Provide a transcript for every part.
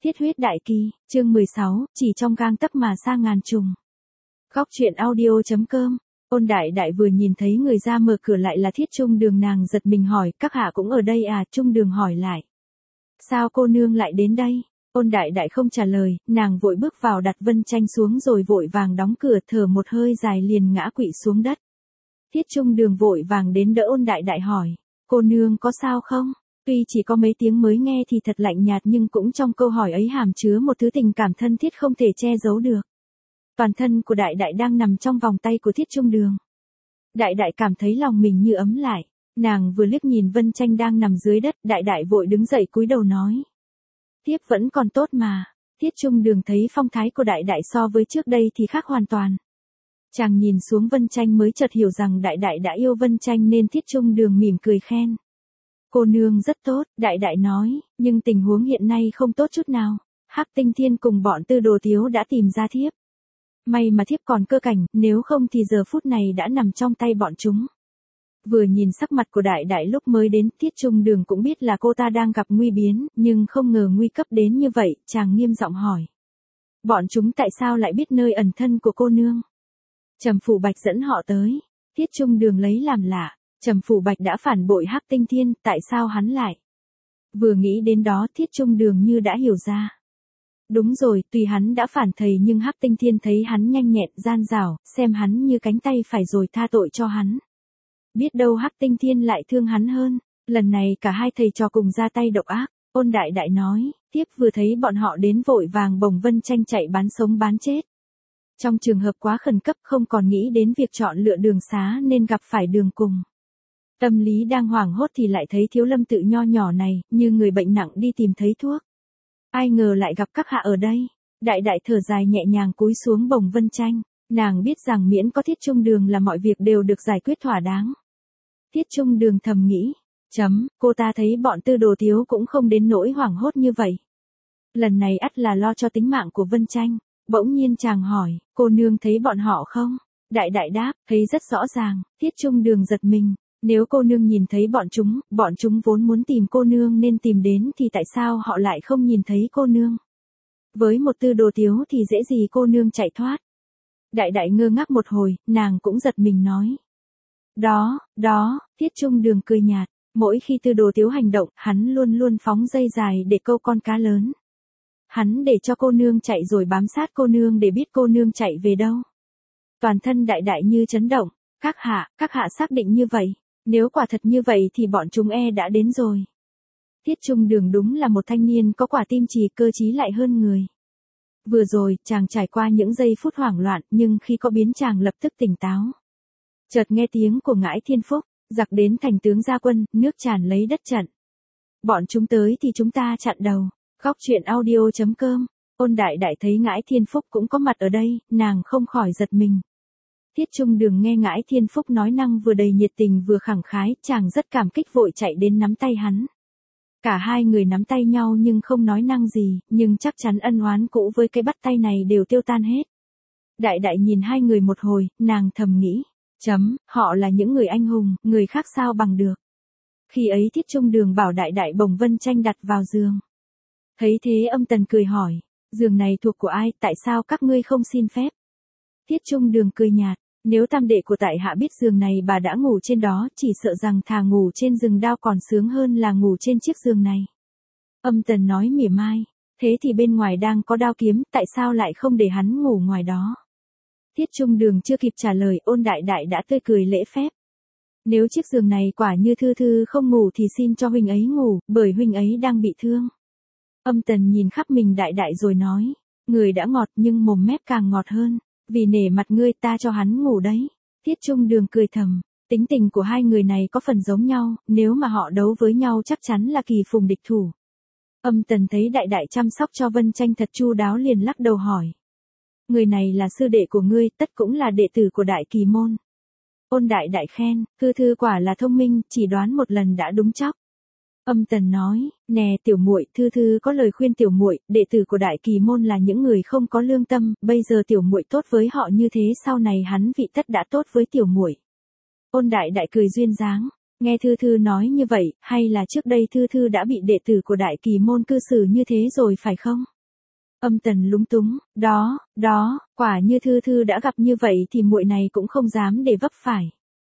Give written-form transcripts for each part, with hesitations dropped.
Thiết huyết đại kỳ, chương 16, chỉ trong gang tấc mà xa ngàn trùng. Góc truyện audio.com. Ôn đại đại vừa nhìn thấy người ra mở cửa lại là Thiết Trung Đường, nàng giật mình hỏi, các hạ cũng ở đây à? Trung Đường hỏi lại. Sao cô nương lại đến đây? Ôn đại đại không trả lời, nàng vội bước vào đặt Vân Tranh xuống rồi vội vàng đóng cửa, thở một hơi dài liền ngã quỵ xuống đất. Thiết Trung Đường vội vàng đến đỡ ôn đại đại hỏi, cô nương có sao không? Tuy chỉ có mấy tiếng mới nghe thì thật lạnh nhạt, nhưng cũng trong câu hỏi ấy hàm chứa một thứ tình cảm thân thiết không thể che giấu được. Toàn thân của đại đại đang nằm trong vòng tay của Thiết Trung Đường. Đại đại cảm thấy lòng mình như ấm lại, nàng vừa liếc nhìn Vân Tranh đang nằm dưới đất, đại đại vội đứng dậy cúi đầu nói. Thiếp vẫn còn tốt mà. Thiết Trung Đường thấy phong thái của đại đại so với trước đây thì khác hoàn toàn. Chàng nhìn xuống Vân Tranh mới chợt hiểu rằng đại đại đã yêu Vân Tranh nên Thiết Trung Đường mỉm cười khen. Cô nương rất tốt, đại đại nói, nhưng tình huống hiện nay không tốt chút nào. Hắc Tinh Thiên cùng bọn Tư Đồ Tiếu đã tìm ra thiếp. May mà thiếp còn cơ cảnh, nếu không thì giờ phút này đã nằm trong tay bọn chúng. Vừa nhìn sắc mặt của đại đại lúc mới đến, Thiết Trung Đường cũng biết là cô ta đang gặp nguy biến, nhưng không ngờ nguy cấp đến như vậy, chàng nghiêm giọng hỏi. Bọn chúng tại sao lại biết nơi ẩn thân của cô nương? Trầm Phủ Bạch dẫn họ tới. Thiết Trung Đường lấy làm lạ. Trầm Phủ Bạch đã phản bội Hắc Tinh Thiên, tại sao hắn lại? Vừa nghĩ đến đó Thiết Trung Đường như đã hiểu ra. Đúng rồi, tuy hắn đã phản thầy nhưng Hắc Tinh Thiên thấy hắn nhanh nhẹn, gian dảo, xem hắn như cánh tay phải rồi tha tội cho hắn. Biết đâu Hắc Tinh Thiên lại thương hắn hơn. Lần này cả hai thầy trò cùng ra tay độc ác. Ôn đại đại nói, tiếp vừa thấy bọn họ đến vội vàng bồng Vân Tranh chạy bán sống bán chết. Trong trường hợp quá khẩn cấp không còn nghĩ đến việc chọn lựa đường xá nên gặp phải đường cùng. Tâm lý đang hoảng hốt thì lại thấy Thiếu Lâm Tự nho nhỏ này, như người bệnh nặng đi tìm thấy thuốc. Ai ngờ lại gặp các hạ ở đây. Đại đại thở dài nhẹ nhàng cúi xuống bồng Vân Tranh. Nàng biết rằng miễn có Thiết Trung Đường là mọi việc đều được giải quyết thỏa đáng. Thiết Trung Đường thầm nghĩ. Cô ta thấy bọn Tư Đồ Tiếu cũng không đến nỗi hoảng hốt như vậy. Lần này ắt là lo cho tính mạng của Vân Tranh. Bỗng nhiên chàng hỏi, cô nương thấy bọn họ không? Đại đại đáp, thấy rất rõ ràng. Thiết Trung Đường giật mình. Nếu cô nương nhìn thấy bọn chúng vốn muốn tìm cô nương nên tìm đến thì tại sao họ lại không nhìn thấy cô nương? Với một Tư Đồ Tiếu thì dễ gì cô nương chạy thoát. Đại đại ngơ ngác một hồi, nàng cũng giật mình nói. Đó, Thiết Trung Đường cười nhạt, mỗi khi Tư Đồ Tiếu hành động, hắn luôn luôn phóng dây dài để câu con cá lớn. Hắn để cho cô nương chạy rồi bám sát cô nương để biết cô nương chạy về đâu. Toàn thân đại đại như chấn động, các hạ xác định như vậy. Nếu quả thật như vậy thì bọn chúng đã đến rồi. Thiết Trung Đường đúng là một thanh niên có quả tim trì, cơ trí lại hơn người. Vừa rồi, chàng trải qua những giây phút hoảng loạn, nhưng khi có biến chàng lập tức tỉnh táo. Chợt nghe tiếng của Ngãi Thiên Phúc, giặc đến thành tướng ra quân, nước tràn lấy đất trận. Bọn chúng tới thì chúng ta chặn đầu. Góc truyện audio.com. Ôn đại đại thấy Ngãi Thiên Phúc cũng có mặt ở đây, nàng không khỏi giật mình. Thiết Trung Đường nghe Ngãi Thiên Phúc nói năng vừa đầy nhiệt tình vừa khẳng khái, chàng rất cảm kích vội chạy đến nắm tay hắn. Cả hai người nắm tay nhau nhưng không nói năng gì, nhưng chắc chắn ân oán cũ với cái bắt tay này đều tiêu tan hết. Đại đại nhìn hai người một hồi, nàng thầm nghĩ. Họ là những người anh hùng, người khác sao bằng được. Khi ấy Thiết Trung Đường bảo đại đại bồng Vân Tranh đặt vào giường. Thấy thế Âm Tần cười hỏi, giường này thuộc của ai, tại sao các ngươi không xin phép? Thiết Trung Đường cười nhạt, nếu tam đệ của tại hạ biết giường này bà đã ngủ trên đó, chỉ sợ rằng thà ngủ trên rừng đao còn sướng hơn là ngủ trên chiếc giường này. Âm Tần nói mỉa mai, thế thì bên ngoài đang có đao kiếm, tại sao lại không để hắn ngủ ngoài đó? Thiết Trung Đường chưa kịp trả lời, Ôn đại đại đã tươi cười lễ phép. Nếu chiếc giường này quả như Thư Thư không ngủ thì xin cho huynh ấy ngủ, bởi huynh ấy đang bị thương. Âm Tần nhìn khắp mình đại đại rồi nói, người đã ngọt nhưng mồm mép càng ngọt hơn, vì nể mặt ngươi ta cho hắn ngủ đấy. Thiết Trung Đường cười thầm, tính tình của hai người này có phần giống nhau, nếu mà họ đấu với nhau chắc chắn là kỳ phùng địch thủ. Âm Tần thấy đại đại chăm sóc cho Vân Tranh thật chu đáo liền lắc đầu hỏi. Người này là sư đệ của ngươi, tất cũng là đệ tử của Đại Kỳ môn. Ôn đại đại khen, Thư Thư quả là thông minh, chỉ đoán một lần đã đúng chóc. Âm Tần nói, nè tiểu muội, Thư Thư có lời khuyên tiểu muội, đệ tử của Đại Kỳ môn là những người không có lương tâm, bây giờ tiểu muội tốt với họ như thế sau này hắn vị tất đã tốt với tiểu muội. Ôn đại đại cười duyên dáng, nghe Thư Thư nói như vậy, hay là trước đây Thư Thư đã bị đệ tử của Đại Kỳ môn cư xử như thế rồi phải không? Âm Tần lúng túng, đó, quả như Thư Thư đã gặp như vậy thì muội này cũng không dám để vấp phải.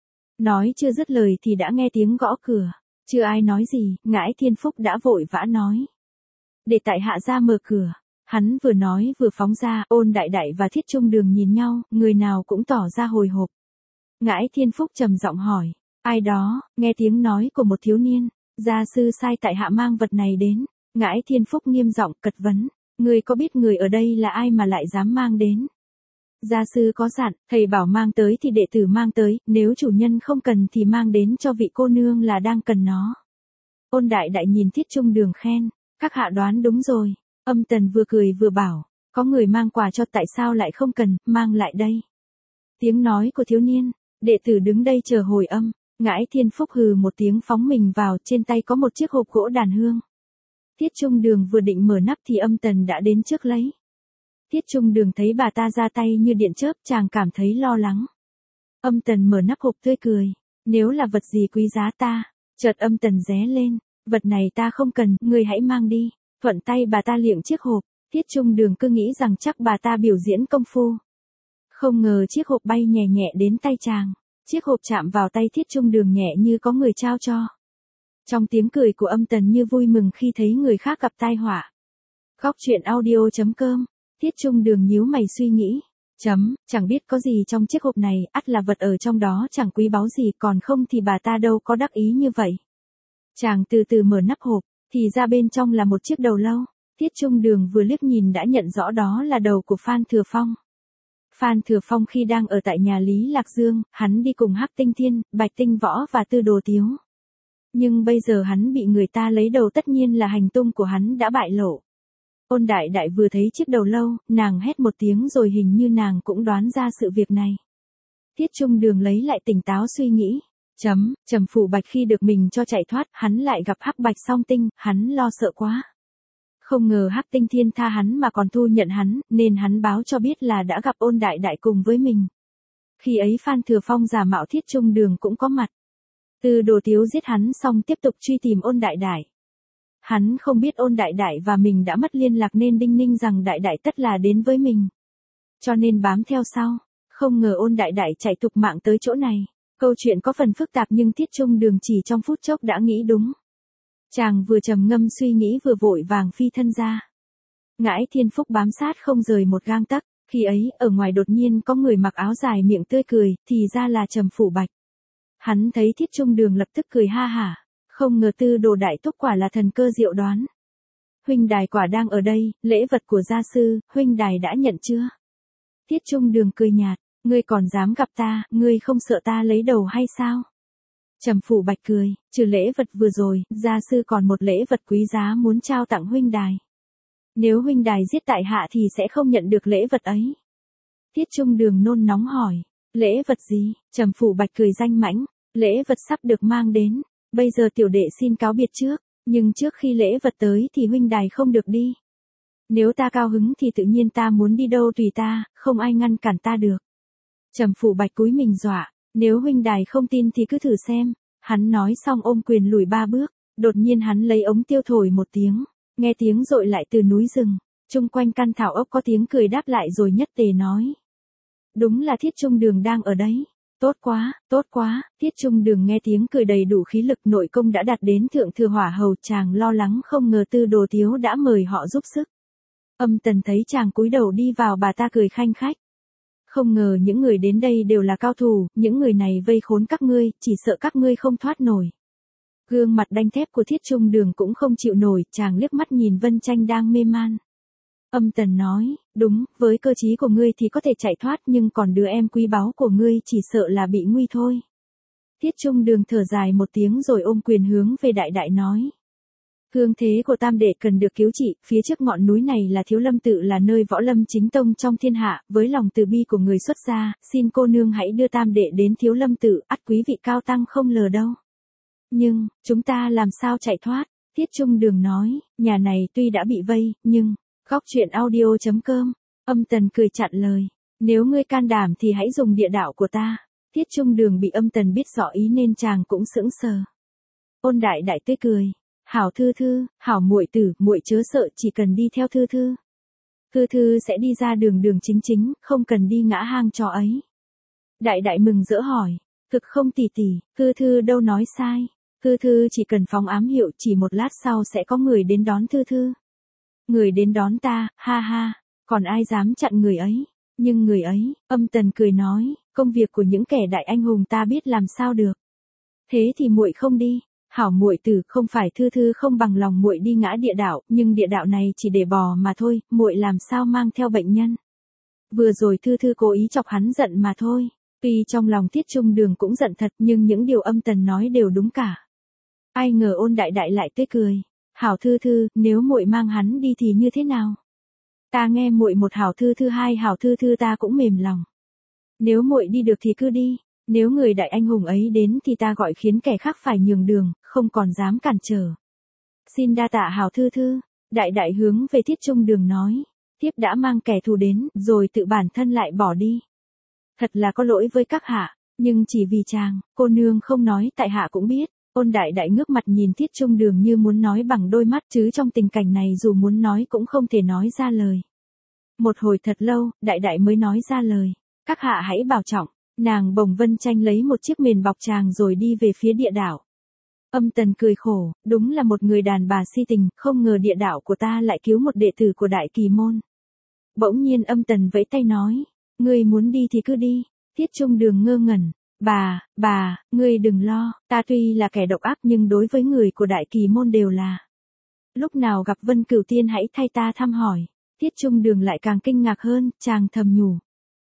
Nói chưa dứt lời thì đã nghe tiếng gõ cửa, chưa ai nói gì, Ngãi Thiên Phúc đã vội vã nói. Để tại hạ ra mở cửa. Hắn vừa nói vừa phóng ra, Ôn Đại Đại và Thiết Trung Đường nhìn nhau, người nào cũng tỏ ra hồi hộp. Ngãi Thiên Phúc trầm giọng hỏi, ai đó, nghe tiếng nói của một thiếu niên, gia sư sai tại hạ mang vật này đến. Ngãi Thiên Phúc nghiêm giọng cật vấn, người có biết người ở đây là ai mà lại dám mang đến? Gia sư có dặn, thầy bảo mang tới thì đệ tử mang tới, nếu chủ nhân không cần thì mang đến cho vị cô nương là đang cần nó. Ôn Đại Đại nhìn Thiết Trung Đường khen, các hạ đoán đúng rồi. Âm Tần vừa cười vừa bảo, có người mang quà cho tại sao lại không cần, mang lại đây. Tiếng nói của thiếu niên, đệ tử đứng đây chờ hồi âm, Ngãi Thiên Phúc hừ một tiếng phóng mình vào, trên tay có một chiếc hộp gỗ đàn hương. Thiết Trung Đường vừa định mở nắp thì Âm Tần đã đến trước lấy. Thiết Trung Đường thấy bà ta ra tay như điện chớp, chàng cảm thấy lo lắng. Âm Tần mở nắp hộp tươi cười, nếu là vật gì quý giá ta, chợt Âm Tần ré lên, vật này ta không cần, ngươi hãy mang đi. Thuận tay bà ta liệng chiếc hộp, Thiết Trung Đường cứ nghĩ rằng chắc bà ta biểu diễn công phu. Không ngờ chiếc hộp bay nhẹ nhẹ đến tay chàng, chiếc hộp chạm vào tay Thiết Trung Đường nhẹ như có người trao cho. Trong tiếng cười của Âm Tần như vui mừng khi thấy người khác gặp tai họa. Góc truyện audio.com, Thiết Trung Đường nhíu mày suy nghĩ. Chẳng biết có gì trong chiếc hộp này, ắt là vật ở trong đó chẳng quý báu gì, còn không thì bà ta đâu có đắc ý như vậy. Chàng từ từ mở nắp hộp, thì ra bên trong là một chiếc đầu lâu. Thiết Trung Đường vừa liếc nhìn đã nhận rõ đó là đầu của Phan Thừa Phong. Phan Thừa Phong khi đang ở tại nhà Lý Lạc Dương, hắn đi cùng Hắc Tinh Thiên, Bạch Tinh Võ và Tư Đồ Tiếu. Nhưng bây giờ hắn bị người ta lấy đầu, tất nhiên là hành tung của hắn đã bại lộ. Ôn Đại Đại vừa thấy chiếc đầu lâu, nàng hét một tiếng rồi hình như nàng cũng đoán ra sự việc này. Thiết Trung Đường lấy lại tỉnh táo suy nghĩ. Trầm Phủ Bạch khi được mình cho chạy thoát, hắn lại gặp Hắc Bạch Song Tinh, hắn lo sợ quá. Không ngờ Hắc Tinh Thiên tha hắn mà còn thu nhận hắn, nên hắn báo cho biết là đã gặp Ôn Đại Đại cùng với mình. Khi ấy Phan Thừa Phong giả mạo Thiết Trung Đường cũng có mặt. Tư Đồ Tiếu giết hắn xong tiếp tục truy tìm Ôn Đại Đại. Hắn không biết Ôn Đại Đại và mình đã mất liên lạc nên đinh ninh rằng Đại Đại tất là đến với mình. Cho nên bám theo sau, không ngờ Ôn Đại Đại chạy thục mạng tới chỗ này. Câu chuyện có phần phức tạp nhưng Thiết Trung Đường chỉ trong phút chốc đã nghĩ đúng. Chàng vừa trầm ngâm suy nghĩ vừa vội vàng phi thân ra. Ngãi Thiên Phúc bám sát không rời một gang tấc, khi ấy ở ngoài đột nhiên có người mặc áo dài miệng tươi cười, thì ra là Trầm Phủ Bạch. Hắn thấy Thiết Trung Đường lập tức cười ha hả, không ngờ Tư Đồ Đại Thúc quả là thần cơ diệu đoán. Huynh đài quả đang ở đây, lễ vật của gia sư, huynh đài đã nhận chưa? Thiết Trung Đường cười nhạt, ngươi còn dám gặp ta, ngươi không sợ ta lấy đầu hay sao? Trầm Phủ Bạch cười, trừ lễ vật vừa rồi, gia sư còn một lễ vật quý giá muốn trao tặng huynh đài. Nếu huynh đài giết tại hạ thì sẽ không nhận được lễ vật ấy. Thiết Trung Đường nôn nóng hỏi, lễ vật gì? Trầm Phủ Bạch cười danh mãnh, lễ vật sắp được mang đến, bây giờ tiểu đệ xin cáo biệt trước, nhưng trước khi lễ vật tới thì huynh đài không được đi. Nếu ta cao hứng thì tự nhiên ta muốn đi đâu tùy ta, không ai ngăn cản ta được. Trầm Phủ Bạch cúi mình dọa, nếu huynh đài không tin thì cứ thử xem. Hắn nói xong ôm quyền lùi 3 bước, đột nhiên hắn lấy ống tiêu thổi một tiếng, nghe tiếng dội lại từ núi rừng, chung quanh căn thảo ốc có tiếng cười đáp lại rồi nhất tề nói. Đúng là Thiết Trung Đường đang ở đấy. Tốt quá, Thiết Trung Đường nghe tiếng cười đầy đủ khí lực, nội công đã đạt đến thượng thừa hỏa hầu, chàng lo lắng không ngờ Tư Đồ Tiếu đã mời họ giúp sức. Âm Tần thấy chàng cúi đầu đi vào, bà ta cười khanh khách. Không ngờ những người đến đây đều là cao thủ, những người này vây khốn các ngươi, chỉ sợ các ngươi không thoát nổi. Gương mặt đanh thép của Thiết Trung Đường cũng không chịu nổi, chàng liếc mắt nhìn Vân Tranh đang mê man. Âm Tần nói, đúng, với cơ trí của ngươi thì có thể chạy thoát, nhưng còn đứa em quý báu của ngươi chỉ sợ là bị nguy thôi. Thiết Trung Đường thở dài một tiếng rồi ôm quyền hướng về Đại Đại nói. Cương thế của tam đệ cần được cứu trị, phía trước ngọn núi này là Thiếu Lâm Tự, là nơi võ lâm chính tông trong thiên hạ, với lòng từ bi của người xuất gia, xin cô nương hãy đưa tam đệ đến Thiếu Lâm Tự, ắt quý vị cao tăng không lờ đâu. Nhưng, chúng ta làm sao chạy thoát? Thiết Trung Đường nói, nhà này tuy đã bị vây, nhưng, góc truyện audio.com, Âm Tần cười chặn lời, nếu ngươi can đảm thì hãy dùng địa đạo của ta. Thiết Trung Đường bị Âm Tần biết rõ ý nên chàng cũng sững sờ. Ôn Đại Đại tươi cười. Hảo Thư Thư, hảo muội tử, muội chớ sợ, chỉ cần đi theo Thư Thư. Thư thư sẽ đi ra đường đường chính chính, không cần đi ngã hang trò ấy. Đại đại mừng rỡ hỏi, thực không tỷ tỷ, thư thư đâu nói sai. Thư thư chỉ cần phóng ám hiệu, chỉ một lát sau sẽ có người đến đón thư thư. Người đến đón ta, ha ha, còn ai dám chặn người ấy. Nhưng người ấy, Âm Tần cười nói, công việc của những kẻ đại anh hùng ta biết làm sao được. Thế thì muội không đi. Hảo muội tử, không phải thư thư không bằng lòng muội đi ngã địa đạo, nhưng địa đạo này chỉ để bò mà thôi, muội làm sao mang theo bệnh nhân. Vừa rồi thư thư cố ý chọc hắn giận mà thôi. Tuy trong lòng Tiết Trung Đường cũng giận thật, nhưng những điều Âm Tần nói đều đúng cả. Ai ngờ Ôn đại đại lại tươi cười. Hảo thư thư, nếu muội mang hắn đi thì như thế nào? Ta nghe muội một hảo thư thư, hai hảo thư thư ta cũng mềm lòng. Nếu muội đi được thì cứ đi. Nếu người đại anh hùng ấy đến thì ta gọi khiến kẻ khác phải nhường đường, không còn dám cản trở. Xin đa tạ hảo thư thư. Đại đại hướng về Tiết Trung Đường nói. Tiếp đã mang kẻ thù đến, rồi tự bản thân lại bỏ đi. Thật là có lỗi với các hạ, nhưng chỉ vì chàng, cô nương không nói tại hạ cũng biết. Ôn đại đại ngước mặt nhìn Tiết Trung Đường như muốn nói bằng đôi mắt, chứ trong tình cảnh này dù muốn nói cũng không thể nói ra lời. Một hồi thật lâu, đại đại mới nói ra lời. Các hạ hãy bảo trọng. Nàng bồng Vân Tranh lấy một chiếc mền bọc chàng rồi đi về phía địa đạo. Âm Tần cười khổ, đúng là một người đàn bà si tình, không ngờ địa đạo của ta lại cứu một đệ tử của Đại Kỳ Môn. Bỗng nhiên Âm Tần vẫy tay nói, ngươi muốn đi thì cứ đi. Tiết Trung Đường ngơ ngẩn, bà, ngươi đừng lo, ta tuy là kẻ độc ác nhưng đối với người của Đại Kỳ Môn đều là. Lúc nào gặp Vân Cửu Tiên hãy thay ta thăm hỏi. Tiết Trung Đường lại càng kinh ngạc hơn, chàng thầm nhủ.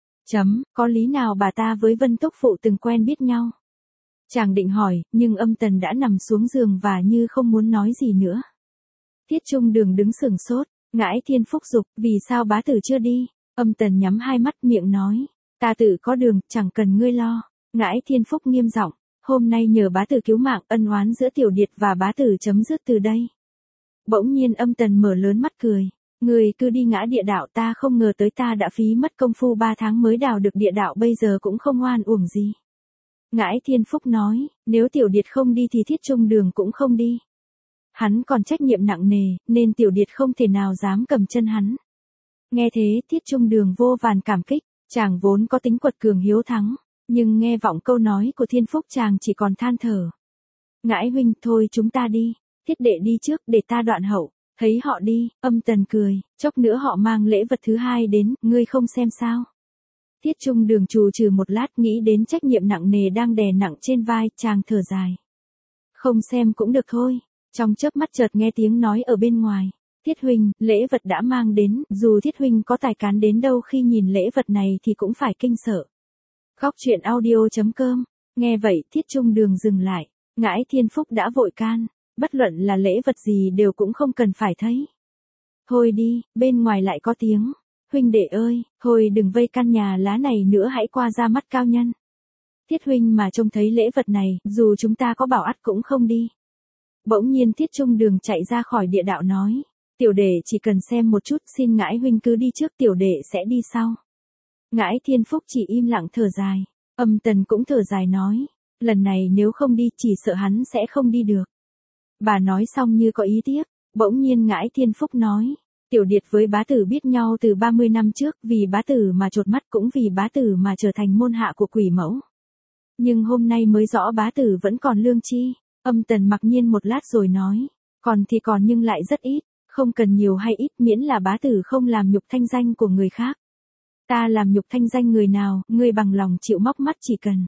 Có lý nào bà ta với Vân Túc Phụ từng quen biết nhau? Chàng định hỏi, nhưng Âm Tần đã nằm xuống giường và như không muốn nói gì nữa. Tiết Trung Đường đứng sửng sốt, Ngãi Thiên Phúc giục, vì sao bá tử chưa đi? Âm Tần nhắm hai mắt miệng nói, ta tự có đường, chẳng cần ngươi lo. Ngãi Thiên Phúc nghiêm giọng, hôm nay nhờ bá tử cứu mạng, ân oán giữa Tiểu Điệt và bá tử chấm dứt từ đây. Bỗng nhiên Âm Tần mở lớn mắt cười. Người cứ đi ngã địa đạo, ta không ngờ tới ta đã phí mất công phu 3 tháng mới đào được địa đạo, bây giờ cũng không oan uổng gì. Ngãi Thiên Phúc nói, nếu Tiểu Điệt không đi thì Thiết Trung Đường cũng không đi. Hắn còn trách nhiệm nặng nề, nên Tiểu Điệt không thể nào dám cầm chân hắn. Nghe thế Thiết Trung Đường vô vàn cảm kích, chàng vốn có tính quật cường hiếu thắng, nhưng nghe vọng câu nói của Thiên Phúc chàng chỉ còn than thở. Ngãi huynh, thôi chúng ta đi, Thiết đệ đi trước để ta đoạn hậu. Thấy họ đi, Âm Tần cười, chốc nữa họ mang lễ vật thứ hai đến, ngươi không xem sao. Tiết Trung Đường trù trừ một lát nghĩ đến trách nhiệm nặng nề đang đè nặng trên vai, chàng thở dài. Không xem cũng được thôi. Trong chớp mắt chợt nghe tiếng nói ở bên ngoài. Thiết huynh, lễ vật đã mang đến, dù Thiết huynh có tài cán đến đâu khi nhìn lễ vật này thì cũng phải kinh sợ. Góc truyện audio.com. Nghe vậy Tiết Trung Đường dừng lại, Ngãi Thiên Phúc đã vội can. Bất luận là lễ vật gì đều cũng không cần phải thấy. Thôi đi, bên ngoài lại có tiếng. Huynh đệ ơi, thôi đừng vây căn nhà lá này nữa, hãy qua ra mắt cao nhân. Thiết huynh mà trông thấy lễ vật này, dù chúng ta có bảo ắt cũng không đi. Bỗng nhiên Thiết Trung Đường chạy ra khỏi địa đạo nói. Tiểu đệ chỉ cần xem một chút, xin Ngãi huynh cứ đi trước, tiểu đệ sẽ đi sau. Ngãi Thiên Phúc chỉ im lặng thở dài. Âm Tần cũng thở dài nói. Lần này nếu không đi chỉ sợ hắn sẽ không đi được. Bà nói xong như có ý tiếc, bỗng nhiên Ngãi Thiên Phúc nói, Tiểu Điệt với bá tử biết nhau từ 30 năm trước, vì bá tử mà chột mắt cũng vì bá tử mà trở thành môn hạ của quỷ mẫu. Nhưng hôm nay mới rõ bá tử vẫn còn lương tri. Âm Tần mặc nhiên một lát rồi nói, còn thì còn nhưng lại rất ít, không cần nhiều hay ít miễn là bá tử không làm nhục thanh danh của người khác. Ta làm nhục thanh danh người nào, ngươi bằng lòng chịu móc mắt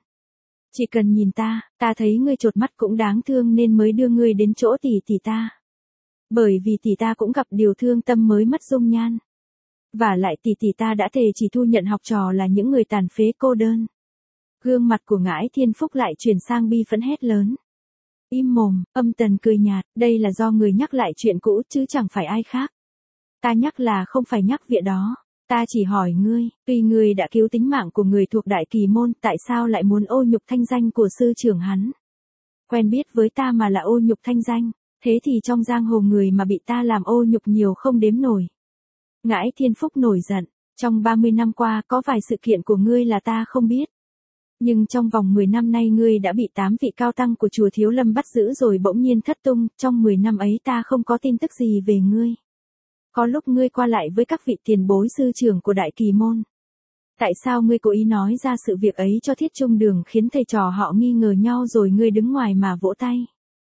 Chỉ cần nhìn ta thấy ngươi chột mắt cũng đáng thương nên mới đưa ngươi đến chỗ tỷ tỷ ta. Bởi vì tỷ ta cũng gặp điều thương tâm mới mất dung nhan. Và lại tỷ tỷ ta đã thề chỉ thu nhận học trò là những người tàn phế cô đơn. Gương mặt của Ngãi Thiên Phúc lại chuyển sang bi phẫn hét lớn. Im mồm, Âm Tần cười nhạt, đây là do người nhắc lại chuyện cũ chứ chẳng phải ai khác. Ta nhắc là không phải nhắc việc đó. Ta chỉ hỏi ngươi, tuy ngươi đã cứu tính mạng của người thuộc Đại Kỳ Môn, tại sao lại muốn ô nhục thanh danh của sư trưởng hắn? Quen biết với ta mà là ô nhục thanh danh, thế thì trong giang hồ người mà bị ta làm ô nhục nhiều không đếm nổi. Ngãi Thiên Phúc nổi giận, trong 30 năm qua có vài sự kiện của ngươi là ta không biết. Nhưng trong vòng 10 năm nay ngươi đã bị 8 vị cao tăng của chùa Thiếu Lâm bắt giữ rồi bỗng nhiên thất tung, trong 10 năm ấy ta không có tin tức gì về ngươi. Có lúc ngươi qua lại với các vị tiền bối sư trưởng của Đại Kỳ môn. Tại sao ngươi cố ý nói ra sự việc ấy cho Thiết Trung Đường khiến thầy trò họ nghi ngờ nhau rồi ngươi đứng ngoài mà vỗ tay?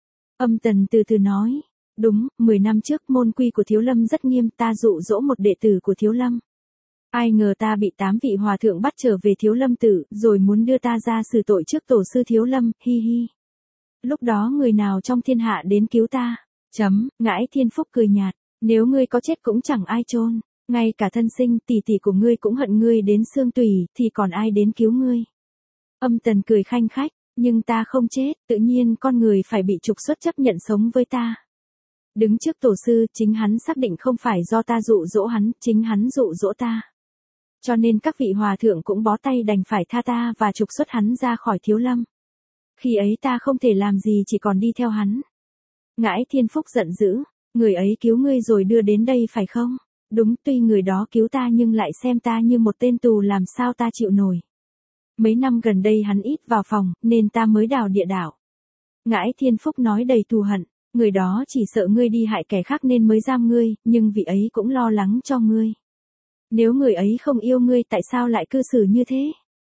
Âm Tần từ từ nói. Đúng, 10 năm trước môn quy của Thiếu Lâm rất nghiêm, ta dụ dỗ một đệ tử của Thiếu Lâm. Ai ngờ ta bị 8 vị hòa thượng bắt trở về Thiếu Lâm tự, rồi muốn đưa ta ra xử tội trước tổ sư Thiếu Lâm, hi hi. Lúc đó người nào trong thiên hạ đến cứu ta? Ngãi Thiên Phúc cười nhạt, nếu ngươi có chết cũng chẳng ai chôn, ngay cả thân sinh tỷ tỷ của ngươi cũng hận ngươi đến xương tủy, thì còn ai đến cứu ngươi? Âm Tần cười khanh khách, nhưng ta không chết, tự nhiên con người phải bị trục xuất chấp nhận sống với ta. Đứng trước tổ sư, chính hắn xác định không phải do ta dụ dỗ hắn, chính hắn dụ dỗ ta. Cho nên các vị hòa thượng cũng bó tay đành phải tha ta và trục xuất hắn ra khỏi Thiếu Lâm. Khi ấy ta không thể làm gì chỉ còn đi theo hắn. Ngãi Thiên Phúc giận dữ, người ấy cứu ngươi rồi đưa đến đây phải không? Đúng, tuy người đó cứu ta nhưng lại xem ta như một tên tù, làm sao ta chịu nổi. Mấy năm gần đây hắn ít vào phòng, nên ta mới đào địa đạo. Ngãi Thiên Phúc nói đầy thù hận, người đó chỉ sợ ngươi đi hại kẻ khác nên mới giam ngươi, nhưng vị ấy cũng lo lắng cho ngươi. Nếu người ấy không yêu ngươi tại sao lại cư xử như thế?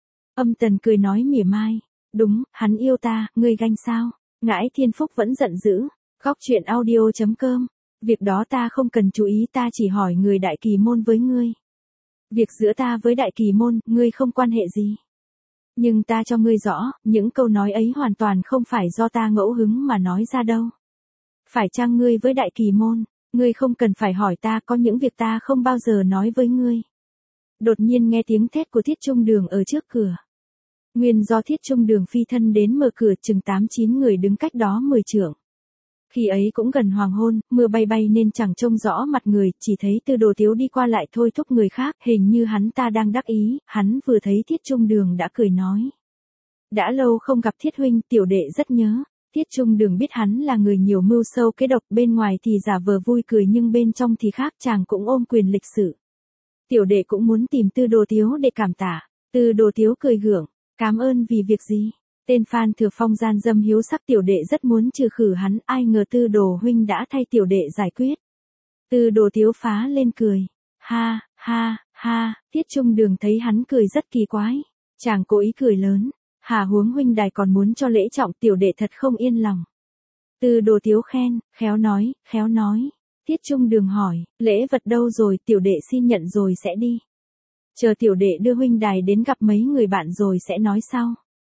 Âm Tần cười nói mỉa mai, đúng, hắn yêu ta, ngươi ganh sao? Ngãi Thiên Phúc vẫn giận dữ, Góc Truyện Audio.com, việc đó ta không cần chú ý, ta chỉ hỏi người Đại Kỳ môn với ngươi. Việc giữa ta với Đại Kỳ môn, ngươi không quan hệ gì. Nhưng ta cho ngươi rõ, những câu nói ấy hoàn toàn không phải do ta ngẫu hứng mà nói ra đâu. Phải chăng ngươi với Đại Kỳ môn, ngươi không cần phải hỏi ta, có những việc ta không bao giờ nói với ngươi. Đột nhiên nghe tiếng thét của Thiết Trung Đường ở trước cửa. Nguyên do Thiết Trung Đường phi thân đến mở cửa, chừng 8-9 người đứng cách đó 10 trượng. Khi ấy cũng gần hoàng hôn, mưa bay bay nên chẳng trông rõ mặt người, chỉ thấy Tư Đồ Tiếu đi qua lại thôi thúc người khác, hình như hắn ta đang đắc ý, hắn vừa thấy Thiết Trung Đường đã cười nói. Đã lâu không gặp Thiết huynh, tiểu đệ rất nhớ. Thiết Trung Đường biết hắn là người nhiều mưu sâu kế độc, bên ngoài thì giả vờ vui cười nhưng bên trong thì khác, chàng cũng ôm quyền lịch sự. Tiểu đệ cũng muốn tìm Tư Đồ Tiếu để cảm tạ. Tư Đồ Tiếu cười gượng, cảm ơn vì việc gì? Tên Phan Thừa Phong gian dâm hiếu sắc, tiểu đệ rất muốn trừ khử hắn, ai ngờ Tư Đồ huynh đã thay tiểu đệ giải quyết. Tư Đồ Tiếu phá lên cười. Ha, ha, ha, Thiết Trung Đường thấy hắn cười rất kỳ quái. Chàng cố ý cười lớn. Hà huống huynh đài còn muốn cho lễ trọng, tiểu đệ thật không yên lòng. Tư Đồ Tiếu khen, khéo nói, khéo nói. Thiết Trung Đường hỏi, lễ vật đâu rồi, tiểu đệ xin nhận rồi sẽ đi. Chờ tiểu đệ đưa huynh đài đến gặp mấy người bạn rồi sẽ nói sau.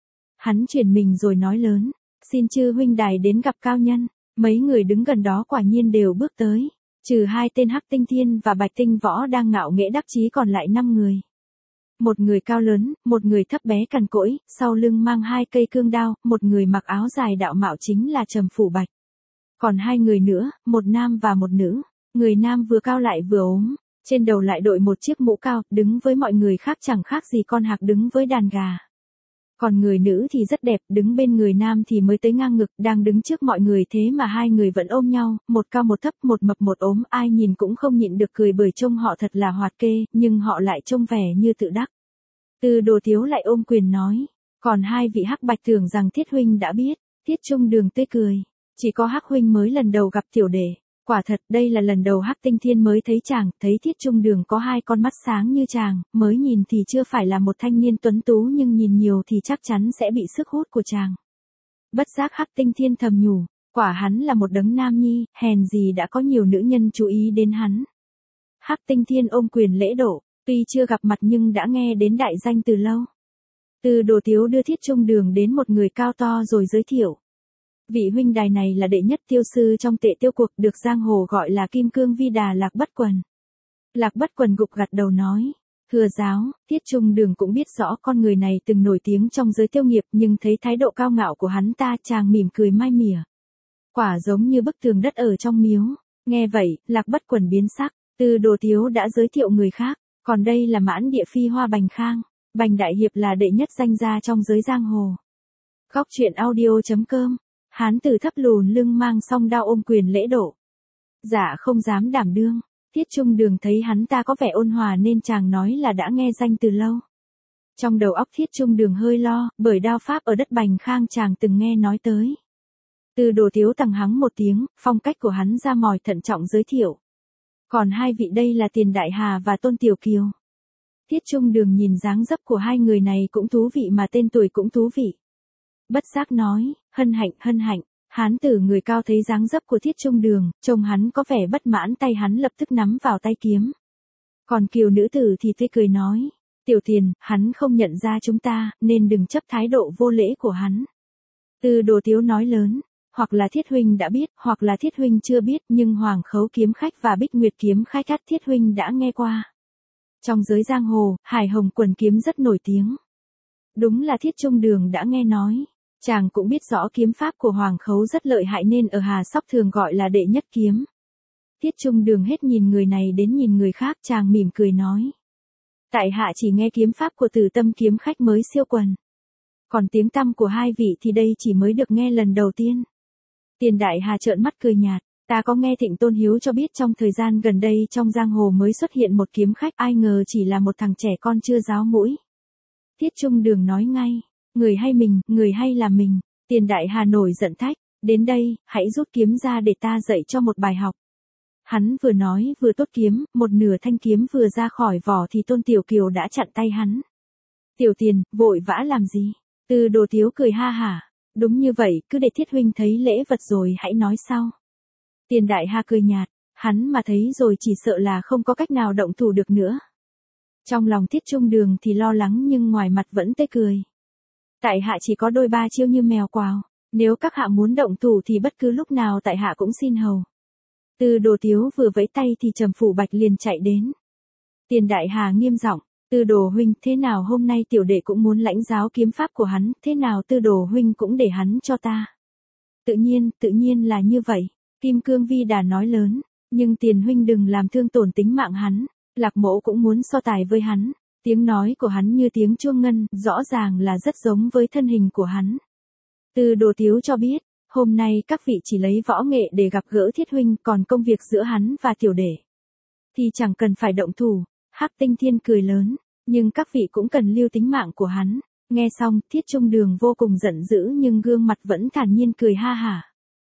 Hắn chuyển mình rồi nói lớn, xin chư huynh đài đến gặp cao nhân. Mấy người đứng gần đó quả nhiên đều bước tới. Trừ 2 tên Hắc Tinh Thiên và Bạch Tinh Võ đang ngạo nghễ đắc chí còn lại 5 người. Một người cao lớn, một người thấp bé cằn cỗi, sau lưng mang 2 cây cương đao, một người mặc áo dài đạo mạo chính là Trầm Phủ Bạch. Còn 2 người nữa, một nam và một nữ. Người nam vừa cao lại vừa ốm, trên đầu lại đội một chiếc mũ cao, đứng với mọi người khác chẳng khác gì con hạc đứng với đàn gà. Còn người nữ thì rất đẹp, đứng bên người nam thì mới tới ngang ngực, đang đứng trước mọi người thế mà 2 người vẫn ôm nhau, một cao một thấp, một mập một ốm, ai nhìn cũng không nhịn được cười bởi trông họ thật là hoạt kê, nhưng họ lại trông vẻ như tự đắc. Tư Đồ Tiếu lại ôm quyền nói, còn 2 vị Hắc Bạch tưởng rằng Thiết huynh đã biết. Thiết Trung Đường tươi cười, chỉ có Hắc huynh mới lần đầu gặp tiểu đệ. Quả thật, đây là lần đầu Hắc Tinh Thiên mới thấy chàng, thấy Thiết Trung Đường có 2 con mắt sáng như chàng, mới nhìn thì chưa phải là một thanh niên tuấn tú nhưng nhìn nhiều thì chắc chắn sẽ bị sức hút của chàng. Bất giác Hắc Tinh Thiên thầm nhủ, quả hắn là một đấng nam nhi, hèn gì đã có nhiều nữ nhân chú ý đến hắn. Hắc Tinh Thiên ôm quyền lễ độ, tuy chưa gặp mặt nhưng đã nghe đến đại danh từ lâu. Tư Đồ Tiếu đưa Thiết Trung Đường đến một người cao to rồi giới thiệu. Vị huynh đài này là đệ nhất tiêu sư trong Tệ Tiêu cuộc, được giang hồ gọi là Kim Cương Vi Đà Lạc Bất Quần. Lạc Bất Quần gục gật đầu nói, thưa giáo, Thiết Trung Đường cũng biết rõ con người này từng nổi tiếng trong giới tiêu nghiệp, nhưng thấy thái độ cao ngạo của hắn ta, chàng mỉm cười mai mỉa. Quả giống như bức tường đất ở trong miếu. Nghe vậy, Lạc Bất Quần biến sắc. Tư Đồ Tiếu đã giới thiệu người khác, còn đây là Mãn Địa Phi Hoa Bành Khang. Bành Đại Hiệp là đệ nhất danh gia trong giới giang hồ. Góc Truyện Audio.com. Hán tử thấp lùn lưng mang song đao ôm quyền lễ độ. Dạ không dám đảm đương. Thiết Trung Đường thấy hắn ta có vẻ ôn hòa nên chàng nói là đã nghe danh từ lâu. Trong đầu óc Thiết Trung Đường hơi lo, bởi đao pháp ở đất Bành Khang chàng từng nghe nói tới. Tư Đồ Tiếu tằng hắng một tiếng, phong cách của hắn ra mòi thận trọng giới thiệu. Còn hai vị đây là Tiền Đại Hà và Tôn Tiểu Kiều. Tiết Trung Đường nhìn dáng dấp của hai người này cũng thú vị mà tên tuổi cũng thú vị. Bất giác nói, hân hạnh. Hán tử người cao thấy dáng dấp của Tiết Trung Đường, trông hắn có vẻ bất mãn, tay hắn lập tức nắm vào tay kiếm. Còn Kiều nữ tử thì tươi cười nói, Tiểu Tiền, hắn không nhận ra chúng ta, nên đừng chấp thái độ vô lễ của hắn. Tư Đồ Tiếu nói lớn, hoặc là Thiết huynh đã biết, hoặc là Thiết huynh chưa biết, nhưng Hoàng Khấu kiếm khách và Bích Nguyệt kiếm khách Thiết huynh đã nghe qua. Trong giới giang hồ, Hải Hồng quần kiếm rất nổi tiếng. Đúng là Thiết Trung Đường đã nghe nói. Chàng cũng biết rõ kiếm pháp của Hoàng Khấu rất lợi hại nên ở Hà Sóc thường gọi là đệ nhất kiếm. Tiết Trung Đường hết nhìn người này đến nhìn người khác, chàng mỉm cười nói. Tại hạ chỉ nghe kiếm pháp của Tử Tâm kiếm khách mới siêu quần. Còn tiếng tăm của hai vị thì đây chỉ mới được nghe lần đầu tiên. Tiền Đại Hà trợn mắt cười nhạt, ta có nghe Thịnh Tôn Hiếu cho biết trong thời gian gần đây trong giang hồ mới xuất hiện một kiếm khách, ai ngờ chỉ là một thằng trẻ con chưa giáo mũi. Tiết Trung Đường nói ngay. Người hay mình, người hay là mình. Tiền Đại Hà nổi giận thách, đến đây, hãy rút kiếm ra để ta dạy cho một bài học. Hắn vừa nói vừa tốt kiếm, một nửa thanh kiếm vừa ra khỏi vỏ thì Tôn Tiểu Kiều đã chặn tay hắn. Tiểu Tiền, vội vã làm gì? Tư Đồ Tiếu cười ha hả, đúng như vậy, cứ để Thiết huynh thấy lễ vật rồi hãy nói sau. Tiền Đại Hà cười nhạt, hắn mà thấy rồi chỉ sợ là không có cách nào động thủ được nữa. Trong lòng Tiết Trung Đường thì lo lắng nhưng ngoài mặt vẫn tươi cười. Tại hạ chỉ có đôi ba chiêu như mèo quào, nếu các hạ muốn động thủ thì bất cứ lúc nào tại hạ cũng xin hầu. Tư Đồ Tiếu vừa vẫy tay thì Trầm Phủ Bạch liền chạy đến. Tiền Đại Hà nghiêm giọng, Tư Đồ huynh, thế nào hôm nay tiểu đệ cũng muốn lãnh giáo kiếm pháp của hắn, thế nào Tư Đồ huynh cũng để hắn cho ta. Tự nhiên là như vậy, Kim Cương Vi Đà nói lớn, nhưng Tiền huynh đừng làm thương tổn tính mạng hắn, Lạc Mỗ cũng muốn so tài với hắn. Tiếng nói của hắn như tiếng chuông ngân, rõ ràng là rất giống với thân hình của hắn. Tư Đồ Tiếu cho biết, hôm nay các vị chỉ lấy võ nghệ để gặp gỡ Thiết huynh, còn công việc giữa hắn và tiểu đệ thì chẳng cần phải động thủ. Hắc Tinh Thiên cười lớn, nhưng các vị cũng cần lưu tính mạng của hắn. Nghe xong, Thiết Trung Đường vô cùng giận dữ nhưng gương mặt vẫn thản nhiên cười ha hả.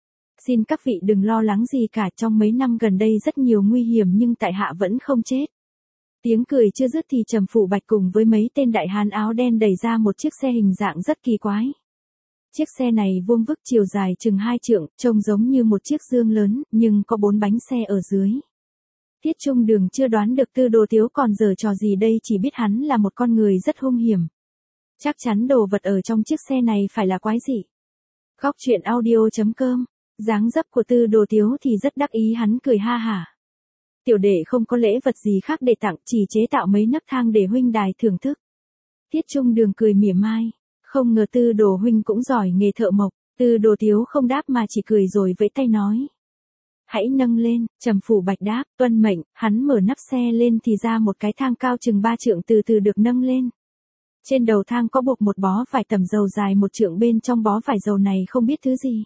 Xin các vị đừng lo lắng gì cả, trong mấy năm gần đây rất nhiều nguy hiểm nhưng tại hạ vẫn không chết. Tiếng cười chưa dứt thì Trầm Phủ Bạch cùng với mấy tên đại hán áo đen đẩy ra một chiếc xe hình dạng rất kỳ quái. Chiếc xe này vuông vức, chiều dài chừng 2 trượng, trông giống như một chiếc dương lớn, nhưng có 4 bánh xe ở dưới. Tiết Trung Đường chưa đoán được Tư Đồ Tiếu còn giở trò gì đây, chỉ biết hắn là một con người rất hung hiểm. Chắc chắn đồ vật ở trong chiếc xe này phải là quái dị. Góc truyện audio.com, dáng dấp của Tư Đồ Tiếu thì rất đắc ý, hắn cười ha hả. Tiểu đệ không có lễ vật gì khác để tặng, chỉ chế tạo mấy nấc thang để huynh đài thưởng thức. Tiết Trung Đường cười mỉa mai, không ngờ Tư Đồ huynh cũng giỏi nghề thợ mộc. Tư Đồ Tiếu không đáp mà chỉ cười rồi vẫy tay nói. Hãy nâng lên, Trầm Phủ Bạch đáp, tuân mệnh. Hắn mở nắp xe lên thì ra một cái thang cao chừng 3 trượng từ từ được nâng lên. Trên đầu thang có buộc một bó vải tẩm dầu dài 1 trượng, bên trong bó vải dầu này không biết thứ gì.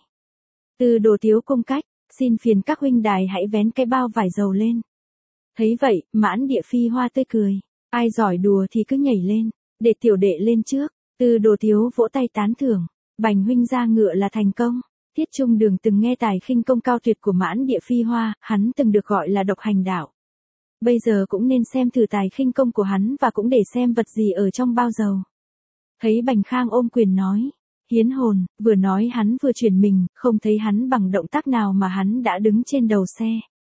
Tư Đồ Tiếu cung cách, xin phiền các huynh đài hãy vén cái bao vải dầu lên. Thấy vậy, Mãn Địa Phi Hoa tươi cười, ai giỏi đùa thì cứ nhảy lên, để tiểu đệ lên trước. Tư Đồ Tiếu vỗ tay tán thưởng, Bành huynh ra ngựa là thành công. Tiết Trung Đường từng nghe tài khinh công cao tuyệt của Mãn Địa Phi Hoa, hắn từng được gọi là độc hành đạo. Bây giờ cũng nên xem thử tài khinh công của hắn và cũng để xem vật gì ở trong bao dầu. Thấy Bành Khang ôm quyền nói, hiến hồn, vừa nói hắn vừa chuyển mình, không thấy hắn bằng động tác nào mà hắn đã đứng trên đầu xe.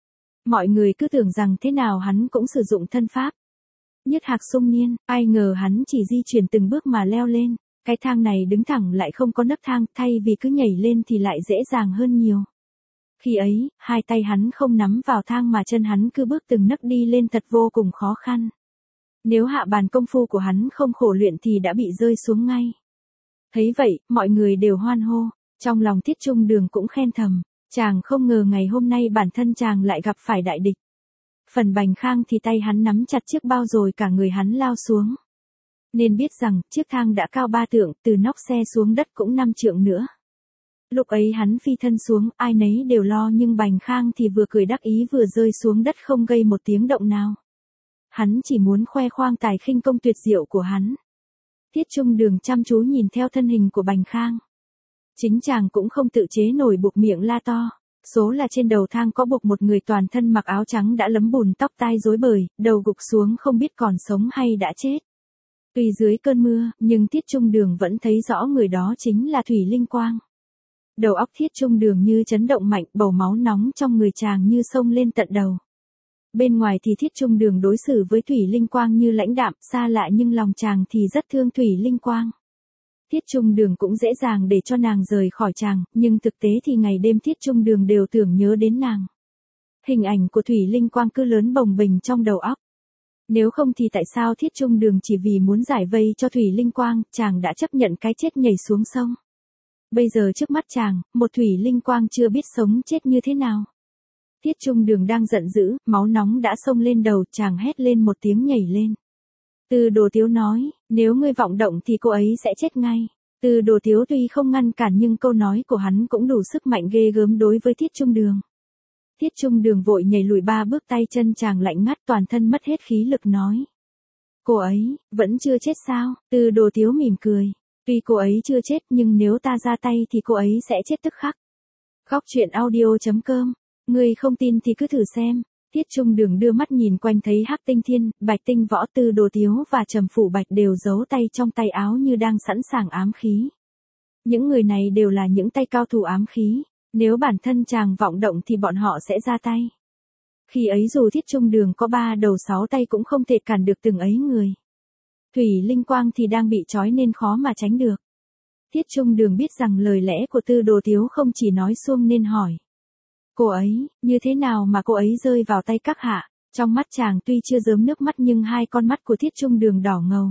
Mọi người cứ tưởng rằng thế nào hắn cũng sử dụng thân pháp. Nhất Hạc Xung Niên, ai ngờ hắn chỉ di chuyển từng bước mà leo lên. Cái thang này đứng thẳng lại không có nấc thang, thay vì cứ nhảy lên thì lại dễ dàng hơn nhiều. Khi ấy, hai tay hắn không nắm vào thang mà chân hắn cứ bước từng nấc đi lên thật vô cùng khó khăn. Nếu hạ bàn công phu của hắn không khổ luyện thì đã bị rơi xuống ngay. Thấy vậy, mọi người đều hoan hô, trong lòng Tiết Trung Đường cũng khen thầm, chàng không ngờ ngày hôm nay bản thân chàng lại gặp phải đại địch. Phần Bành Khang thì tay hắn nắm chặt chiếc bao rồi cả người hắn lao xuống. Nên biết rằng, chiếc thang đã cao 3 trượng, từ nóc xe xuống đất cũng 5 trượng nữa. Lúc ấy hắn phi thân xuống, ai nấy đều lo nhưng Bành Khang thì vừa cười đắc ý vừa rơi xuống đất không gây một tiếng động nào. Hắn chỉ muốn khoe khoang tài khinh công tuyệt diệu của hắn. Tiết Trung Đường chăm chú nhìn theo thân hình của Bành Khang. Chính chàng cũng không tự chế nổi buộc miệng la to. Số là trên đầu thang có buộc một người toàn thân mặc áo trắng đã lấm bùn, tóc tai rối bời, đầu gục xuống không biết còn sống hay đã chết. Tuy dưới cơn mưa, nhưng Tiết Trung Đường vẫn thấy rõ người đó chính là Thủy Linh Quang. Đầu óc Thiết Trung Đường như chấn động mạnh, bầu máu nóng trong người chàng như xông lên tận đầu. Bên ngoài thì Thiết Trung Đường đối xử với Thủy Linh Quang như lãnh đạm, xa lạ, nhưng lòng chàng thì rất thương Thủy Linh Quang. Thiết Trung Đường cũng dễ dàng để cho nàng rời khỏi chàng, nhưng thực tế thì ngày đêm Thiết Trung Đường đều tưởng nhớ đến nàng. Hình ảnh của Thủy Linh Quang cứ lớn bồng bềnh trong đầu óc. Nếu không thì tại sao Thiết Trung Đường chỉ vì muốn giải vây cho Thủy Linh Quang, chàng đã chấp nhận cái chết nhảy xuống sông. Bây giờ trước mắt chàng, một Thủy Linh Quang chưa biết sống chết như thế nào. Thiết Trung Đường đang giận dữ, máu nóng đã xông lên đầu, chàng hét lên một tiếng nhảy lên. Từ Đồ Tiếu nói, nếu ngươi vọng động thì cô ấy sẽ chết ngay. Từ Đồ Tiếu tuy không ngăn cản nhưng câu nói của hắn cũng đủ sức mạnh ghê gớm đối với Thiết Trung Đường. Thiết Trung Đường vội nhảy lùi 3 bước, tay chân chàng lạnh ngắt, toàn thân mất hết khí lực nói. Cô ấy, vẫn chưa chết sao? Từ Đồ Tiếu mỉm cười. Tuy cô ấy chưa chết nhưng nếu ta ra tay thì cô ấy sẽ chết tức khắc. Góc truyện audio.com. Ngươi không tin thì cứ thử xem. Thiết Trung Đường đưa mắt nhìn quanh thấy Hắc Tinh Thiên, Bạch Tinh Võ, Từ Đồ Tiếu và Trầm Phủ Bạch đều giấu tay trong tay áo như đang sẵn sàng ám khí. Những người này đều là những tay cao thủ ám khí. Nếu bản thân chàng vọng động thì bọn họ sẽ ra tay. Khi ấy dù Thiết Trung Đường có 3 đầu 6 tay cũng không thể cản được từng ấy người. Thủy Linh Quang thì đang bị trói nên khó mà tránh được. Thiết Trung Đường biết rằng lời lẽ của Từ Đồ Tiếu không chỉ nói suông nên hỏi. Cô ấy, như thế nào mà cô ấy rơi vào tay các hạ? Trong mắt chàng tuy chưa rớm nước mắt nhưng hai con mắt của Thiết Trung Đường đỏ ngầu.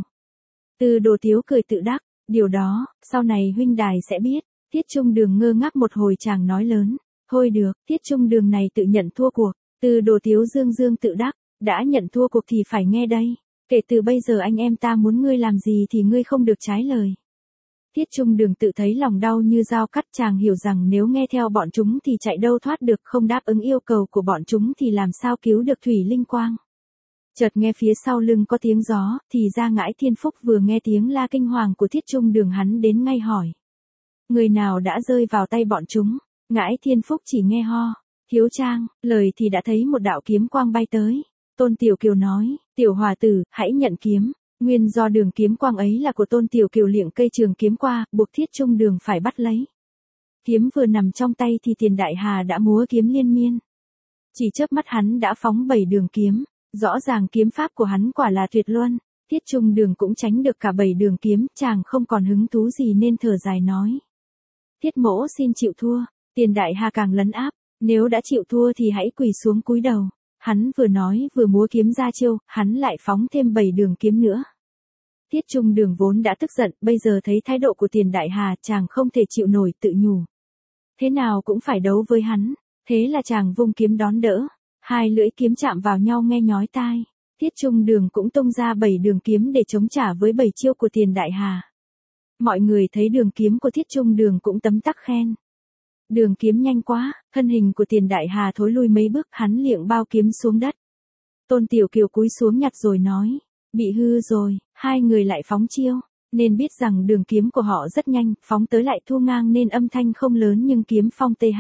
Từ Đồ Tiếu cười tự đắc, điều đó, sau này huynh đài sẽ biết. Thiết Trung Đường ngơ ngác một hồi, chàng nói lớn. Thôi được, Thiết Trung Đường này tự nhận thua cuộc. Từ Đồ Tiếu dương dương tự đắc, đã nhận thua cuộc thì phải nghe đây. Kể từ bây giờ anh em ta muốn ngươi làm gì thì ngươi không được trái lời. Thiết Trung Đường tự thấy lòng đau như dao cắt, chàng hiểu rằng nếu nghe theo bọn chúng thì chạy đâu thoát được, không đáp ứng yêu cầu của bọn chúng thì làm sao cứu được Thủy Linh Quang. Chợt nghe phía sau lưng có tiếng gió, thì ra Ngãi Thiên Phúc vừa nghe tiếng la kinh hoàng của Thiết Trung Đường, hắn đến ngay hỏi. Người nào đã rơi vào tay bọn chúng? Ngãi Thiên Phúc chỉ nghe ho. Thiếu trang, lời thì đã thấy một đạo kiếm quang bay tới. Tôn Tiểu Kiều nói, Tiểu hòa tử, hãy nhận kiếm. Nguyên do đường kiếm quang ấy là của Tôn Tiểu Kiều liệng cây trường kiếm qua, buộc Thiết Trung Đường phải bắt lấy. Kiếm vừa nằm trong tay thì Tiền Đại Hà đã múa kiếm liên miên. Chỉ chớp mắt hắn đã phóng 7 đường kiếm, rõ ràng kiếm pháp của hắn quả là tuyệt luân. Thiết Trung Đường cũng tránh được cả 7 đường kiếm, chàng không còn hứng thú gì nên thở dài nói. Thiết mỗ xin chịu thua. Tiền Đại Hà càng lấn áp, nếu đã chịu thua thì hãy quỳ xuống cúi đầu. Hắn vừa nói vừa múa kiếm ra chiêu, hắn lại phóng thêm 7 đường kiếm nữa. Thiết Trung Đường vốn đã tức giận, bây giờ thấy thái độ của Tiền Đại Hà, chàng không thể chịu nổi, tự nhủ. Thế nào cũng phải đấu với hắn. Thế là chàng vung kiếm đón đỡ. Hai lưỡi kiếm chạm vào nhau nghe nhói tai. Thiết Trung Đường cũng tung ra 7 đường kiếm để chống trả với 7 chiêu của Tiền Đại Hà. Mọi người thấy đường kiếm của Thiết Trung Đường cũng tấm tắc khen. Đường kiếm nhanh quá, thân hình của Tiền Đại Hà thối lui mấy bước, hắn liệng bao kiếm xuống đất. Tôn Tiểu Kiều cúi xuống nhặt rồi nói, bị hư rồi. Hai người lại phóng chiêu, nên biết rằng đường kiếm của họ rất nhanh, phóng tới lại thu ngang nên âm thanh không lớn nhưng kiếm phong TH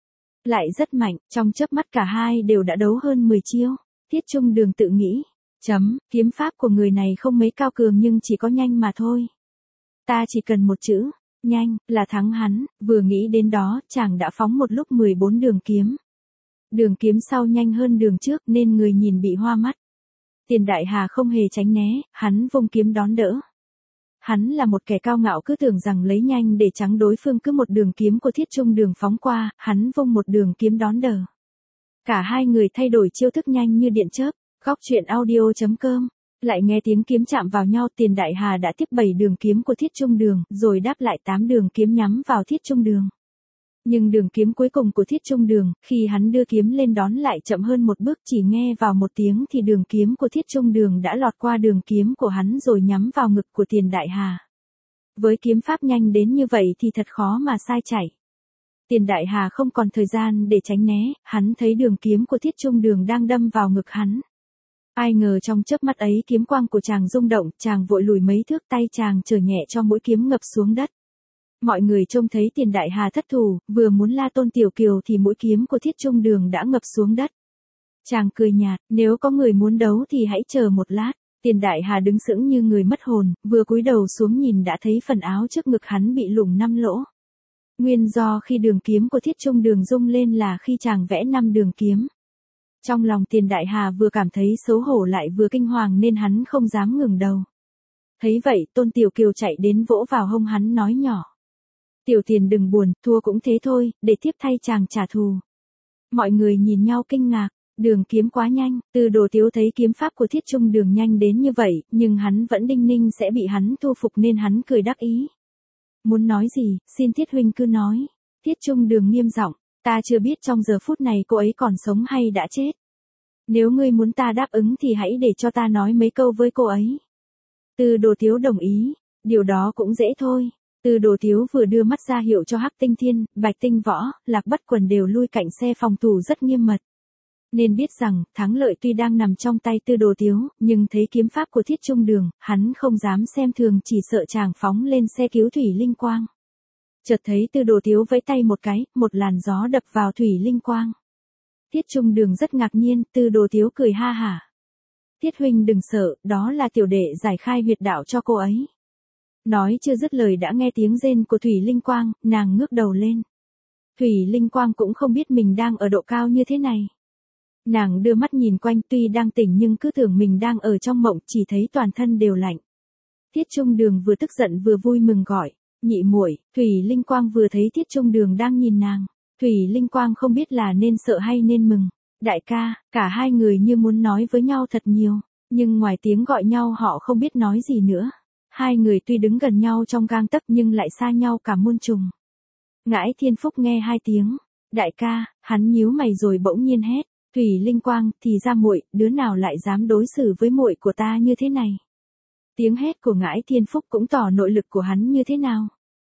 lại rất mạnh, trong chớp mắt cả hai đều đã đấu hơn 10 chiêu. Thiết Trung Đường tự nghĩ, kiếm pháp của người này không mấy cao cường nhưng chỉ có nhanh mà thôi. Ta chỉ cần một chữ, nhanh, là thắng hắn. Vừa nghĩ đến đó, chàng đã phóng một lúc 14 đường kiếm. Đường kiếm sau nhanh hơn đường trước nên người nhìn bị hoa mắt. Tiền Đại Hà không hề tránh né, hắn vung kiếm đón đỡ. Hắn là một kẻ cao ngạo, cứ tưởng rằng lấy nhanh để trắng đối phương, cứ một đường kiếm của Thiết Trung Đường phóng qua, hắn vung một đường kiếm đón đỡ. Cả hai người thay đổi chiêu thức nhanh như điện chớp. Góc truyện audio.com. Lại nghe tiếng kiếm chạm vào nhau, Tiền Đại Hà đã tiếp 7 đường kiếm của Thiết Trung Đường, rồi đáp lại 8 đường kiếm nhắm vào Thiết Trung Đường. Nhưng đường kiếm cuối cùng của Thiết Trung Đường, khi hắn đưa kiếm lên đón lại chậm hơn một bước, chỉ nghe vào một tiếng thì đường kiếm của Thiết Trung Đường đã lọt qua đường kiếm của hắn rồi nhắm vào ngực của Tiền Đại Hà. Với kiếm pháp nhanh đến như vậy thì thật khó mà sai chạy. Tiền Đại Hà không còn thời gian để tránh né, hắn thấy đường kiếm của Thiết Trung Đường đang đâm vào ngực hắn. Ai ngờ trong chớp mắt ấy kiếm quang của chàng rung động, chàng vội lùi mấy thước, tay chàng trở nhẹ cho mũi kiếm ngập xuống đất. Mọi người trông thấy Tiền Đại Hà thất thủ, vừa muốn la Tôn Tiểu Kiều thì mũi kiếm của Thiết Trung Đường đã ngập xuống đất. Chàng cười nhạt, nếu có người muốn đấu thì hãy chờ một lát. Tiền Đại Hà đứng sững như người mất hồn, vừa cúi đầu xuống nhìn đã thấy phần áo trước ngực hắn bị lủng 5 lỗ. Nguyên do khi đường kiếm của Thiết Trung Đường rung lên là khi chàng vẽ 5 đường kiếm. Trong lòng Tiền Đại Hà vừa cảm thấy xấu hổ lại vừa kinh hoàng nên hắn không dám ngừng đầu. Thấy vậy, Tôn Tiểu Kiều chạy đến vỗ vào hông hắn nói nhỏ. Tiểu Tiền đừng buồn, thua cũng thế thôi, để tiếp thay chàng trả thù. Mọi người nhìn nhau kinh ngạc, đường kiếm quá nhanh, Tư Đồ Tiếu thấy kiếm pháp của Thiết Trung Đường nhanh đến như vậy, nhưng hắn vẫn đinh ninh sẽ bị hắn thu phục nên hắn cười đắc ý. Muốn nói gì, xin Thiết huynh cứ nói. Thiết Trung Đường nghiêm giọng, ta chưa biết trong giờ phút này cô ấy còn sống hay đã chết. Nếu ngươi muốn ta đáp ứng thì hãy để cho ta nói mấy câu với cô ấy. Tư Đồ Tiếu đồng ý, điều đó cũng dễ thôi. Tư Đồ Tiếu vừa đưa mắt ra hiệu cho Hắc Tinh Thiên, Bạch Tinh Võ, Lạc Bất Quần đều lui cạnh xe phòng thủ rất nghiêm mật. Nên biết rằng, thắng lợi tuy đang nằm trong tay Tư Đồ Tiếu, nhưng thấy kiếm pháp của Thiết Trung Đường, hắn không dám xem thường chỉ sợ chàng phóng lên xe cứu Thủy Linh Quang. Chợt thấy Tư Đồ Tiếu vẫy tay một cái, một làn gió đập vào Thủy Linh Quang. Thiết Trung Đường rất ngạc nhiên, Tư Đồ Tiếu cười ha hả. Thiết huynh đừng sợ, đó là tiểu đệ giải khai huyệt đạo cho cô ấy. Nói chưa dứt lời đã nghe tiếng rên của Thủy Linh Quang, nàng ngước đầu lên. Thủy Linh Quang cũng không biết mình đang ở độ cao như thế này. Nàng đưa mắt nhìn quanh tuy đang tỉnh nhưng cứ tưởng mình đang ở trong mộng chỉ thấy toàn thân đều lạnh. Thiết Trung Đường vừa tức giận vừa vui mừng gọi, nhị muội. Thủy Linh Quang vừa thấy Thiết Trung Đường đang nhìn nàng. Thủy Linh Quang không biết là nên sợ hay nên mừng. Đại ca, cả hai người như muốn nói với nhau thật nhiều, nhưng ngoài tiếng gọi nhau họ không biết nói gì nữa. Hai người tuy đứng gần nhau trong gang tấc nhưng lại xa nhau cả muôn trùng. Ngãi Thiên Phúc nghe hai tiếng, đại ca, hắn nhíu mày rồi bỗng nhiên hét, Thủy Linh Quang, thì ra muội, đứa nào lại dám đối xử với muội của ta như thế này. Tiếng hét của Ngãi Thiên Phúc cũng tỏ nội lực của hắn như thế nào.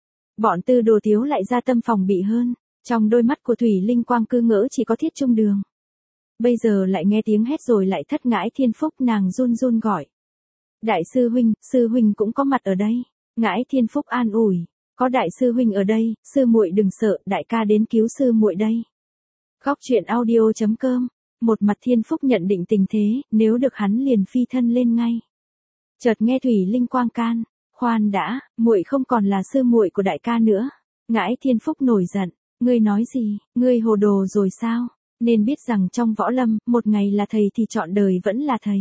Bọn Tư Đồ Tiếu lại ra tâm phòng bị hơn, trong đôi mắt của Thủy Linh Quang cứ ngỡ chỉ có Thiết Trung Đường. Bây giờ lại nghe tiếng hét rồi lại thất Ngãi Thiên Phúc, nàng run run gọi. Đại sư huynh cũng có mặt ở đây. Ngãi Thiên Phúc an ủi, có đại sư huynh ở đây, sư muội đừng sợ, đại ca đến cứu sư muội đây. Góc truyện audio.com. Một mặt Thiên Phúc nhận định tình thế, nếu được hắn liền phi thân lên ngay. Chợt nghe Thủy Linh Quang can, khoan đã, muội không còn là sư muội của đại ca nữa. Ngãi Thiên Phúc nổi giận, ngươi nói gì, ngươi hồ đồ rồi sao? Nên biết rằng trong võ lâm, một ngày là thầy thì trọn đời vẫn là thầy.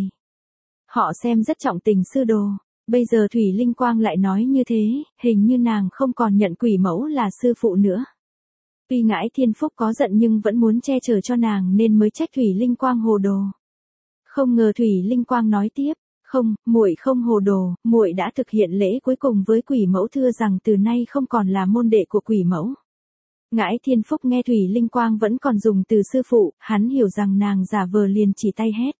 Họ xem rất trọng tình sư đồ, bây giờ Thủy Linh Quang lại nói như thế, hình như nàng không còn nhận Quỷ Mẫu là sư phụ nữa. Tuy Ngãi Thiên Phúc có giận nhưng vẫn muốn che chở cho nàng nên mới trách Thủy Linh Quang hồ đồ. Không ngờ Thủy Linh Quang nói tiếp, không, muội không hồ đồ, muội đã thực hiện lễ cuối cùng với Quỷ Mẫu thưa rằng từ nay không còn là môn đệ của Quỷ Mẫu. Ngãi Thiên Phúc nghe Thủy Linh Quang vẫn còn dùng từ sư phụ, hắn hiểu rằng nàng giả vờ liền chỉ tay hét.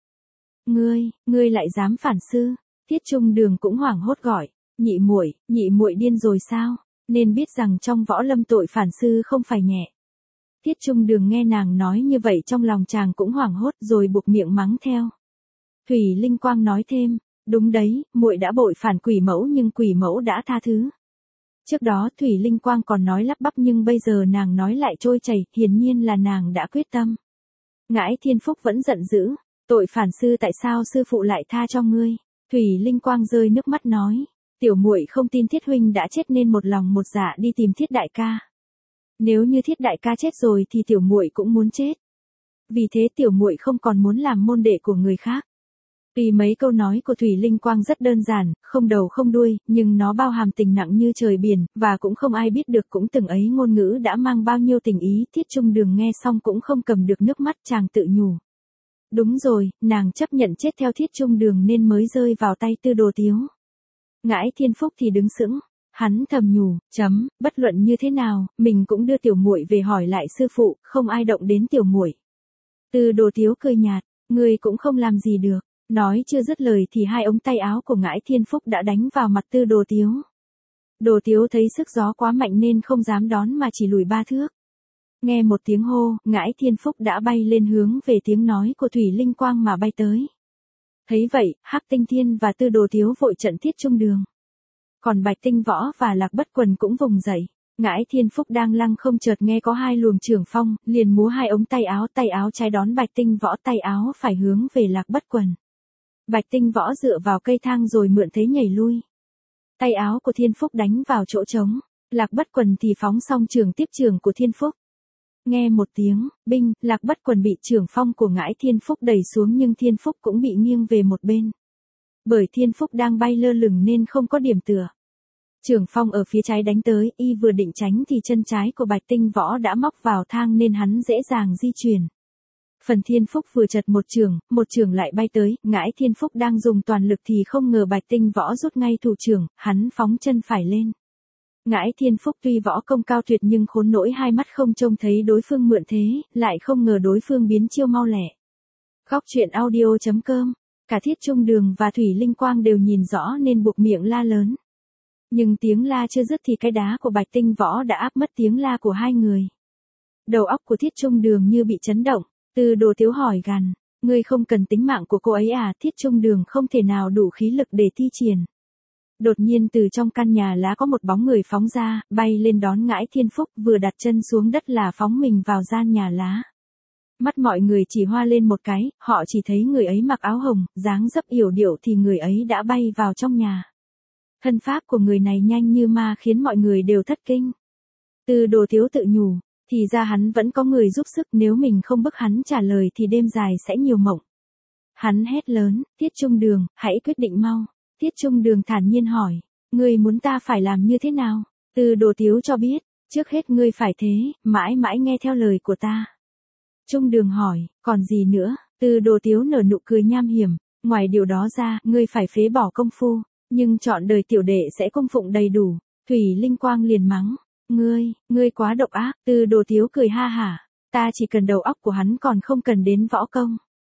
Ngươi lại dám phản sư? Thiết Trung Đường cũng hoảng hốt gọi, nhị muội điên rồi sao? Nên biết rằng trong võ lâm tội phản sư không phải nhẹ. Thiết Trung Đường nghe nàng nói như vậy trong lòng chàng cũng hoảng hốt rồi buộc miệng mắng theo. Thủy Linh Quang nói thêm, đúng đấy, muội đã bội phản Quỷ Mẫu nhưng Quỷ Mẫu đã tha thứ. Trước đó Thủy Linh Quang còn nói lắp bắp nhưng bây giờ nàng nói lại trôi chảy, hiển nhiên là nàng đã quyết tâm. Ngãi Thiên Phúc vẫn giận dữ, tội phản sư tại sao sư phụ lại tha cho ngươi? Thủy Linh Quang rơi nước mắt nói, tiểu muội không tin Thiết huynh đã chết nên một lòng một dạ đi tìm Thiết đại ca. Nếu như Thiết đại ca chết rồi thì tiểu muội cũng muốn chết. Vì thế tiểu muội không còn muốn làm môn đệ của người khác. Tuy mấy câu nói của Thủy Linh Quang rất đơn giản, không đầu không đuôi, nhưng nó bao hàm tình nặng như trời biển, và cũng không ai biết được cũng từng ấy ngôn ngữ đã mang bao nhiêu tình ý. Thiết Trung Đường nghe xong cũng không cầm được nước mắt, chàng tự nhủ. Đúng rồi, nàng chấp nhận chết theo Thiết Trung Đường nên mới rơi vào tay Tư Đồ Tiếu. Ngãi Thiên Phúc thì đứng sững, hắn thầm nhủ, bất luận như thế nào, mình cũng đưa tiểu muội về hỏi lại sư phụ, không ai động đến tiểu muội. Tư Đồ Tiếu cười nhạt, ngươi cũng không làm gì được. Nói chưa dứt lời thì hai ống tay áo của Ngãi Thiên Phúc đã đánh vào mặt Tư Đồ Tiếu. Đồ Tiếu thấy sức gió quá mạnh nên không dám đón mà chỉ lùi 3 thước. Nghe một tiếng hô, Ngãi Thiên Phúc đã bay lên hướng về tiếng nói của Thủy Linh Quang mà bay tới. Thấy vậy, Hắc Tinh Thiên và Tư Đồ Tiếu vội trận Thiết Trung Đường. Còn Bạch Tinh Võ và Lạc Bất Quần cũng vùng dậy. Ngãi Thiên Phúc đang lăng không chợt nghe có hai luồng trưởng phong, liền múa hai ống tay áo trái đón Bạch Tinh Võ, tay áo phải hướng về Lạc Bất Quần. Bạch Tinh Võ dựa vào cây thang rồi mượn thế nhảy lui. Tay áo của Thiên Phúc đánh vào chỗ trống, Lạc Bất Quần thì phóng xong trường tiếp trường của Thiên Phúc. Nghe một tiếng, binh, Lạc Bất Quần bị trưởng phong của Ngãi Thiên Phúc đẩy xuống nhưng Thiên Phúc cũng bị nghiêng về một bên. Bởi Thiên Phúc đang bay lơ lửng nên không có điểm tựa. Trưởng phong ở phía trái đánh tới, y vừa định tránh thì chân trái của Bạch Tinh Võ đã móc vào thang nên hắn dễ dàng di chuyển. Phần Thiên Phúc vừa chật một trường lại bay tới, Ngãi Thiên Phúc đang dùng toàn lực thì không ngờ Bạch Tinh Võ rút ngay thủ trưởng, hắn phóng chân phải lên. Ngãi Thiên Phúc tuy võ công cao tuyệt nhưng khốn nỗi hai mắt không trông thấy đối phương mượn thế, lại không ngờ đối phương biến chiêu mau lẹ. Góc truyện audio.com, cả Thiết Trung Đường và Thủy Linh Quang đều nhìn rõ nên buộc miệng la lớn. Nhưng tiếng la chưa dứt thì cái đá của Bạch Tinh Võ đã áp mất tiếng la của hai người. Đầu óc của Thiết Trung Đường như bị chấn động, Từ Đồ Tiếu hỏi gằn, ngươi không cần tính mạng của cô ấy à? Thiết Trung Đường không thể nào đủ khí lực để thi triển. Đột nhiên từ trong căn nhà lá có một bóng người phóng ra, bay lên đón Ngãi Thiên Phúc, vừa đặt chân xuống đất là phóng mình vào gian nhà lá. Mắt mọi người chỉ hoa lên một cái, họ chỉ thấy người ấy mặc áo hồng, dáng dấp yểu điệu thì người ấy đã bay vào trong nhà. Thân pháp của người này nhanh như ma khiến mọi người đều thất kinh. Từ Đồ Tiếu tự nhủ, thì ra hắn vẫn có người giúp sức, nếu mình không bức hắn trả lời thì đêm dài sẽ nhiều mộng. Hắn hét lớn, Thiết Trung Đường, hãy quyết định mau. Thiết Trung Đường thản nhiên hỏi, ngươi muốn ta phải làm như thế nào? Từ Đồ Tiếu cho biết, trước hết ngươi phải thế, mãi mãi nghe theo lời của ta. Trung Đường hỏi, còn gì nữa? Từ Đồ Tiếu nở nụ cười nham hiểm, ngoài điều đó ra, ngươi phải phế bỏ công phu, nhưng chọn đời tiểu đệ sẽ cung phụng đầy đủ. Thủy Linh Quang liền mắng, ngươi quá độc ác. Từ Đồ Tiếu cười ha hả, ta chỉ cần đầu óc của hắn còn không cần đến võ công.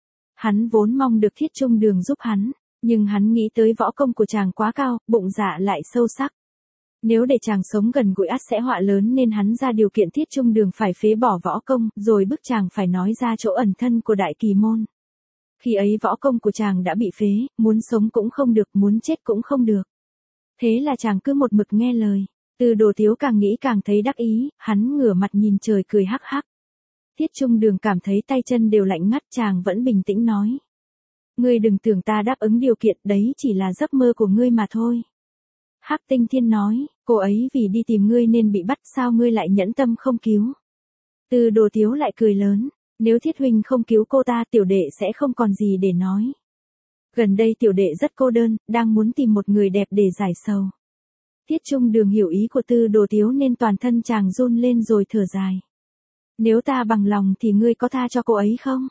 Hắn vốn mong được Thiết Trung Đường giúp hắn, nhưng hắn nghĩ tới võ công của chàng quá cao, bụng dạ lại sâu sắc. Nếu để chàng sống gần gũi ắt sẽ họa lớn nên hắn ra điều kiện Thiết Trung Đường phải phế bỏ võ công, rồi bức chàng phải nói ra chỗ ẩn thân của Đại Kỳ Môn. Khi ấy võ công của chàng đã bị phế, muốn sống cũng không được, muốn chết cũng không được. Thế là chàng cứ một mực nghe lời. Từ Đồ Tiếu càng nghĩ càng thấy đắc ý, hắn ngửa mặt nhìn trời cười hắc hắc. Thiết Trung Đường cảm thấy tay chân đều lạnh ngắt, chàng vẫn bình tĩnh nói. Ngươi đừng tưởng ta đáp ứng điều kiện, đấy chỉ là giấc mơ của ngươi mà thôi. Hắc Tinh Thiên nói, cô ấy vì đi tìm ngươi nên bị bắt, sao ngươi lại nhẫn tâm không cứu? Từ Đồ Tiếu lại cười lớn, nếu Thiết huynh không cứu cô ta tiểu đệ sẽ không còn gì để nói. Gần đây tiểu đệ rất cô đơn, đang muốn tìm một người đẹp để giải sầu. Thiết Trung Đường hiểu ý của Từ Đồ Tiếu nên toàn thân chàng run lên rồi thở dài. Nếu ta bằng lòng thì ngươi có tha cho cô ấy không?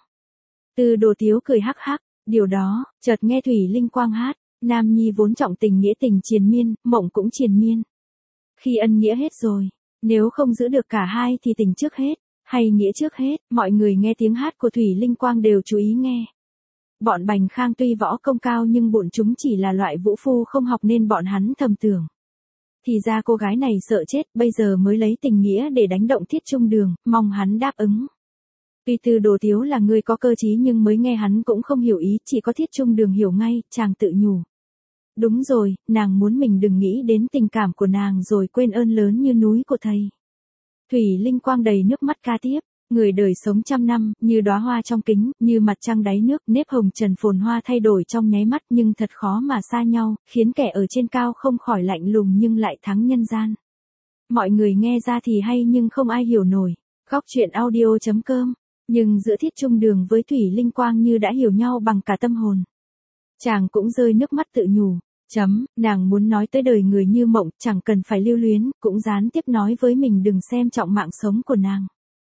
Từ Đồ Tiếu cười hắc hắc, điều đó, chợt nghe Thủy Linh Quang hát, nam nhi vốn trọng tình nghĩa tình triền miên, mộng cũng triền miên. Khi ân nghĩa hết rồi, nếu không giữ được cả hai thì tình trước hết, hay nghĩa trước hết, mọi người nghe tiếng hát của Thủy Linh Quang đều chú ý nghe. Bọn Bành Khang tuy võ công cao nhưng bọn chúng chỉ là loại vũ phu không học nên bọn hắn thầm tưởng. Thì ra cô gái này sợ chết, bây giờ mới lấy tình nghĩa để đánh động Thiết Trung Đường, mong hắn đáp ứng. Tuy Từ Đồ Tiếu là người có cơ trí nhưng mới nghe hắn cũng không hiểu ý, chỉ có Thiết Trung Đường hiểu ngay, chàng tự nhủ. Đúng rồi, nàng muốn mình đừng nghĩ đến tình cảm của nàng rồi quên ơn lớn như núi của thầy. Thủy Linh Quang đầy nước mắt ca tiếp, người đời sống trăm năm, như đóa hoa trong kính, như mặt trăng đáy nước, nếp hồng trần phồn hoa thay đổi trong nháy mắt nhưng thật khó mà xa nhau, khiến kẻ ở trên cao không khỏi lạnh lùng nhưng lại thắng nhân gian. Mọi người nghe ra thì hay nhưng không ai hiểu nổi. Góc truyện audio.com, nhưng giữa Thiết Trung Đường với Thủy Linh Quang như đã hiểu nhau bằng cả tâm hồn. Chàng cũng rơi nước mắt tự nhủ. Nàng muốn nói tới đời người như mộng, chẳng cần phải lưu luyến, cũng gián tiếp nói với mình đừng xem trọng mạng sống của nàng.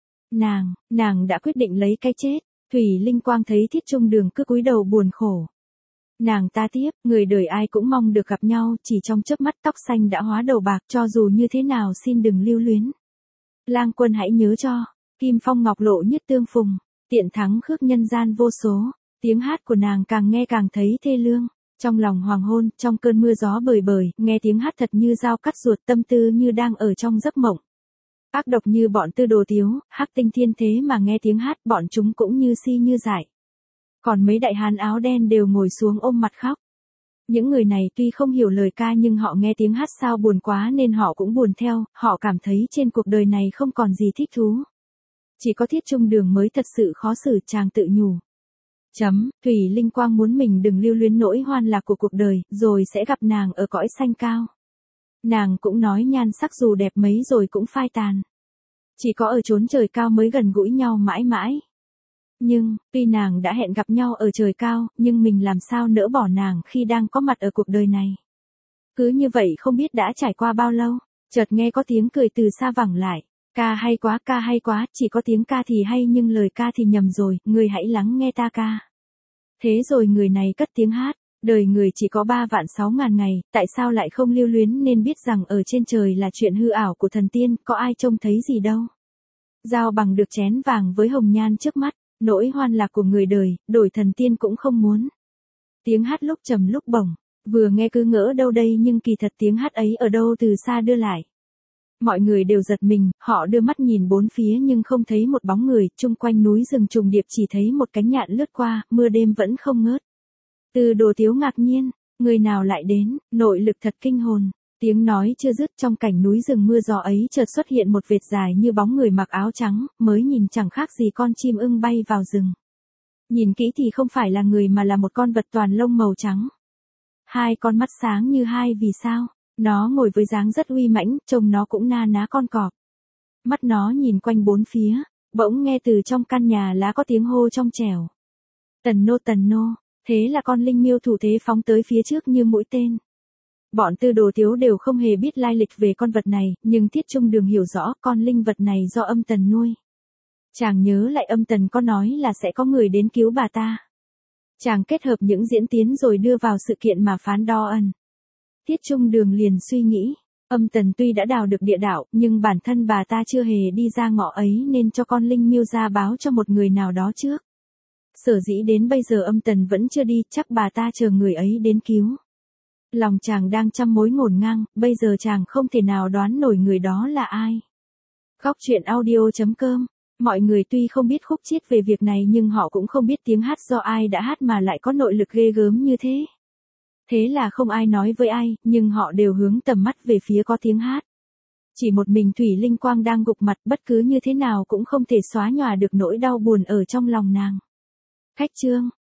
Nàng đã quyết định lấy cái chết. Thủy Linh Quang thấy Thiết Trung Đường cứ cúi đầu buồn khổ. Nàng ta tiếp, người đời ai cũng mong được gặp nhau, chỉ trong chớp mắt tóc xanh đã hóa đầu bạc, cho dù như thế nào xin đừng lưu luyến. Lang quân hãy nhớ cho, kim phong ngọc lộ nhất tương phùng, tiện thắng khước nhân gian vô số. Tiếng hát của nàng càng nghe càng thấy thê lương. Trong lòng hoàng hôn, trong cơn mưa gió bời bời, nghe tiếng hát thật như dao cắt ruột, tâm tư như đang ở trong giấc mộng. Ác độc như bọn Từ Đồ Tiếu, Hắc Tinh Thiên thế mà nghe tiếng hát bọn chúng cũng như si như dại. Còn mấy đại hán áo đen đều ngồi xuống ôm mặt khóc. Những người này tuy không hiểu lời ca nhưng họ nghe tiếng hát sao buồn quá nên họ cũng buồn theo, họ cảm thấy trên cuộc đời này không còn gì thích thú. Chỉ có Thiết Trung Đường mới thật sự khó xử, chàng tự nhủ. Thủy Linh Quang muốn mình đừng lưu luyến nỗi hoan lạc của cuộc đời, rồi sẽ gặp nàng ở cõi xanh cao. Nàng cũng nói nhan sắc dù đẹp mấy rồi cũng phai tàn. Chỉ có ở chốn trời cao mới gần gũi nhau mãi mãi. Nhưng, tuy nàng đã hẹn gặp nhau ở trời cao, nhưng mình làm sao nỡ bỏ nàng khi đang có mặt ở cuộc đời này. Cứ như vậy không biết đã trải qua bao lâu, chợt nghe có tiếng cười từ xa vẳng lại. Ca hay quá, chỉ có tiếng ca thì hay nhưng lời ca thì nhầm rồi, người hãy lắng nghe ta ca. Thế rồi người này cất tiếng hát, đời người chỉ có 3.600.000 ngày, tại sao lại không lưu luyến nên biết rằng ở trên trời là chuyện hư ảo của thần tiên, có ai trông thấy gì đâu. Giao bằng được chén vàng với hồng nhan trước mắt, nỗi hoan lạc của người đời, đổi thần tiên cũng không muốn. Tiếng hát lúc trầm lúc bổng, vừa nghe cứ ngỡ đâu đây nhưng kỳ thật tiếng hát ấy ở đâu từ xa đưa lại. Mọi người đều giật mình, họ đưa mắt nhìn bốn phía nhưng không thấy một bóng người, chung quanh núi rừng trùng điệp chỉ thấy một cánh nhạn lướt qua, mưa đêm vẫn không ngớt. Từ Đồ Tiếu ngạc nhiên, người nào lại đến, nội lực thật kinh hồn. Tiếng nói chưa dứt trong cảnh núi rừng mưa gió ấy chợt xuất hiện một vệt dài như bóng người mặc áo trắng, mới nhìn chẳng khác gì con chim ưng bay vào rừng. Nhìn kỹ thì không phải là người mà là một con vật toàn lông màu trắng. Hai con mắt sáng như hai vì sao. Nó ngồi với dáng rất uy mãnh, trông nó cũng na ná con cọp. Mắt nó nhìn quanh bốn phía, bỗng nghe từ trong căn nhà lá có tiếng hô trong trẻo. Tần nô, thế là con linh miêu thủ thế phóng tới phía trước như mũi tên. Bọn Tư Đồ Tiếu đều không hề biết lai lịch về con vật này, nhưng Thiết Trung Đường hiểu rõ con linh vật này do âm tần nuôi. Chàng nhớ lại âm tần có nói là sẽ có người đến cứu bà ta. Chàng kết hợp những diễn tiến rồi đưa vào sự kiện mà phán đo ẩn. Thiết Trung Đường liền suy nghĩ, âm tần tuy đã đào được địa đạo, nhưng bản thân bà ta chưa hề đi ra ngõ ấy nên cho con linh miêu ra báo cho một người nào đó trước. Sở dĩ đến bây giờ âm tần vẫn chưa đi, chắc bà ta chờ người ấy đến cứu. Lòng chàng đang trăm mối ngổn ngang, bây giờ chàng không thể nào đoán nổi người đó là ai. Góc truyện audio.com. Mọi người tuy không biết khúc chiết về việc này nhưng họ cũng không biết tiếng hát do ai đã hát mà lại có nội lực ghê gớm như thế. Thế là không ai nói với ai, nhưng họ đều hướng tầm mắt về phía có tiếng hát. Chỉ một mình Thủy Linh Quang đang gục mặt, bất cứ như thế nào cũng không thể xóa nhòa được nỗi đau buồn ở trong lòng nàng. Khách trương,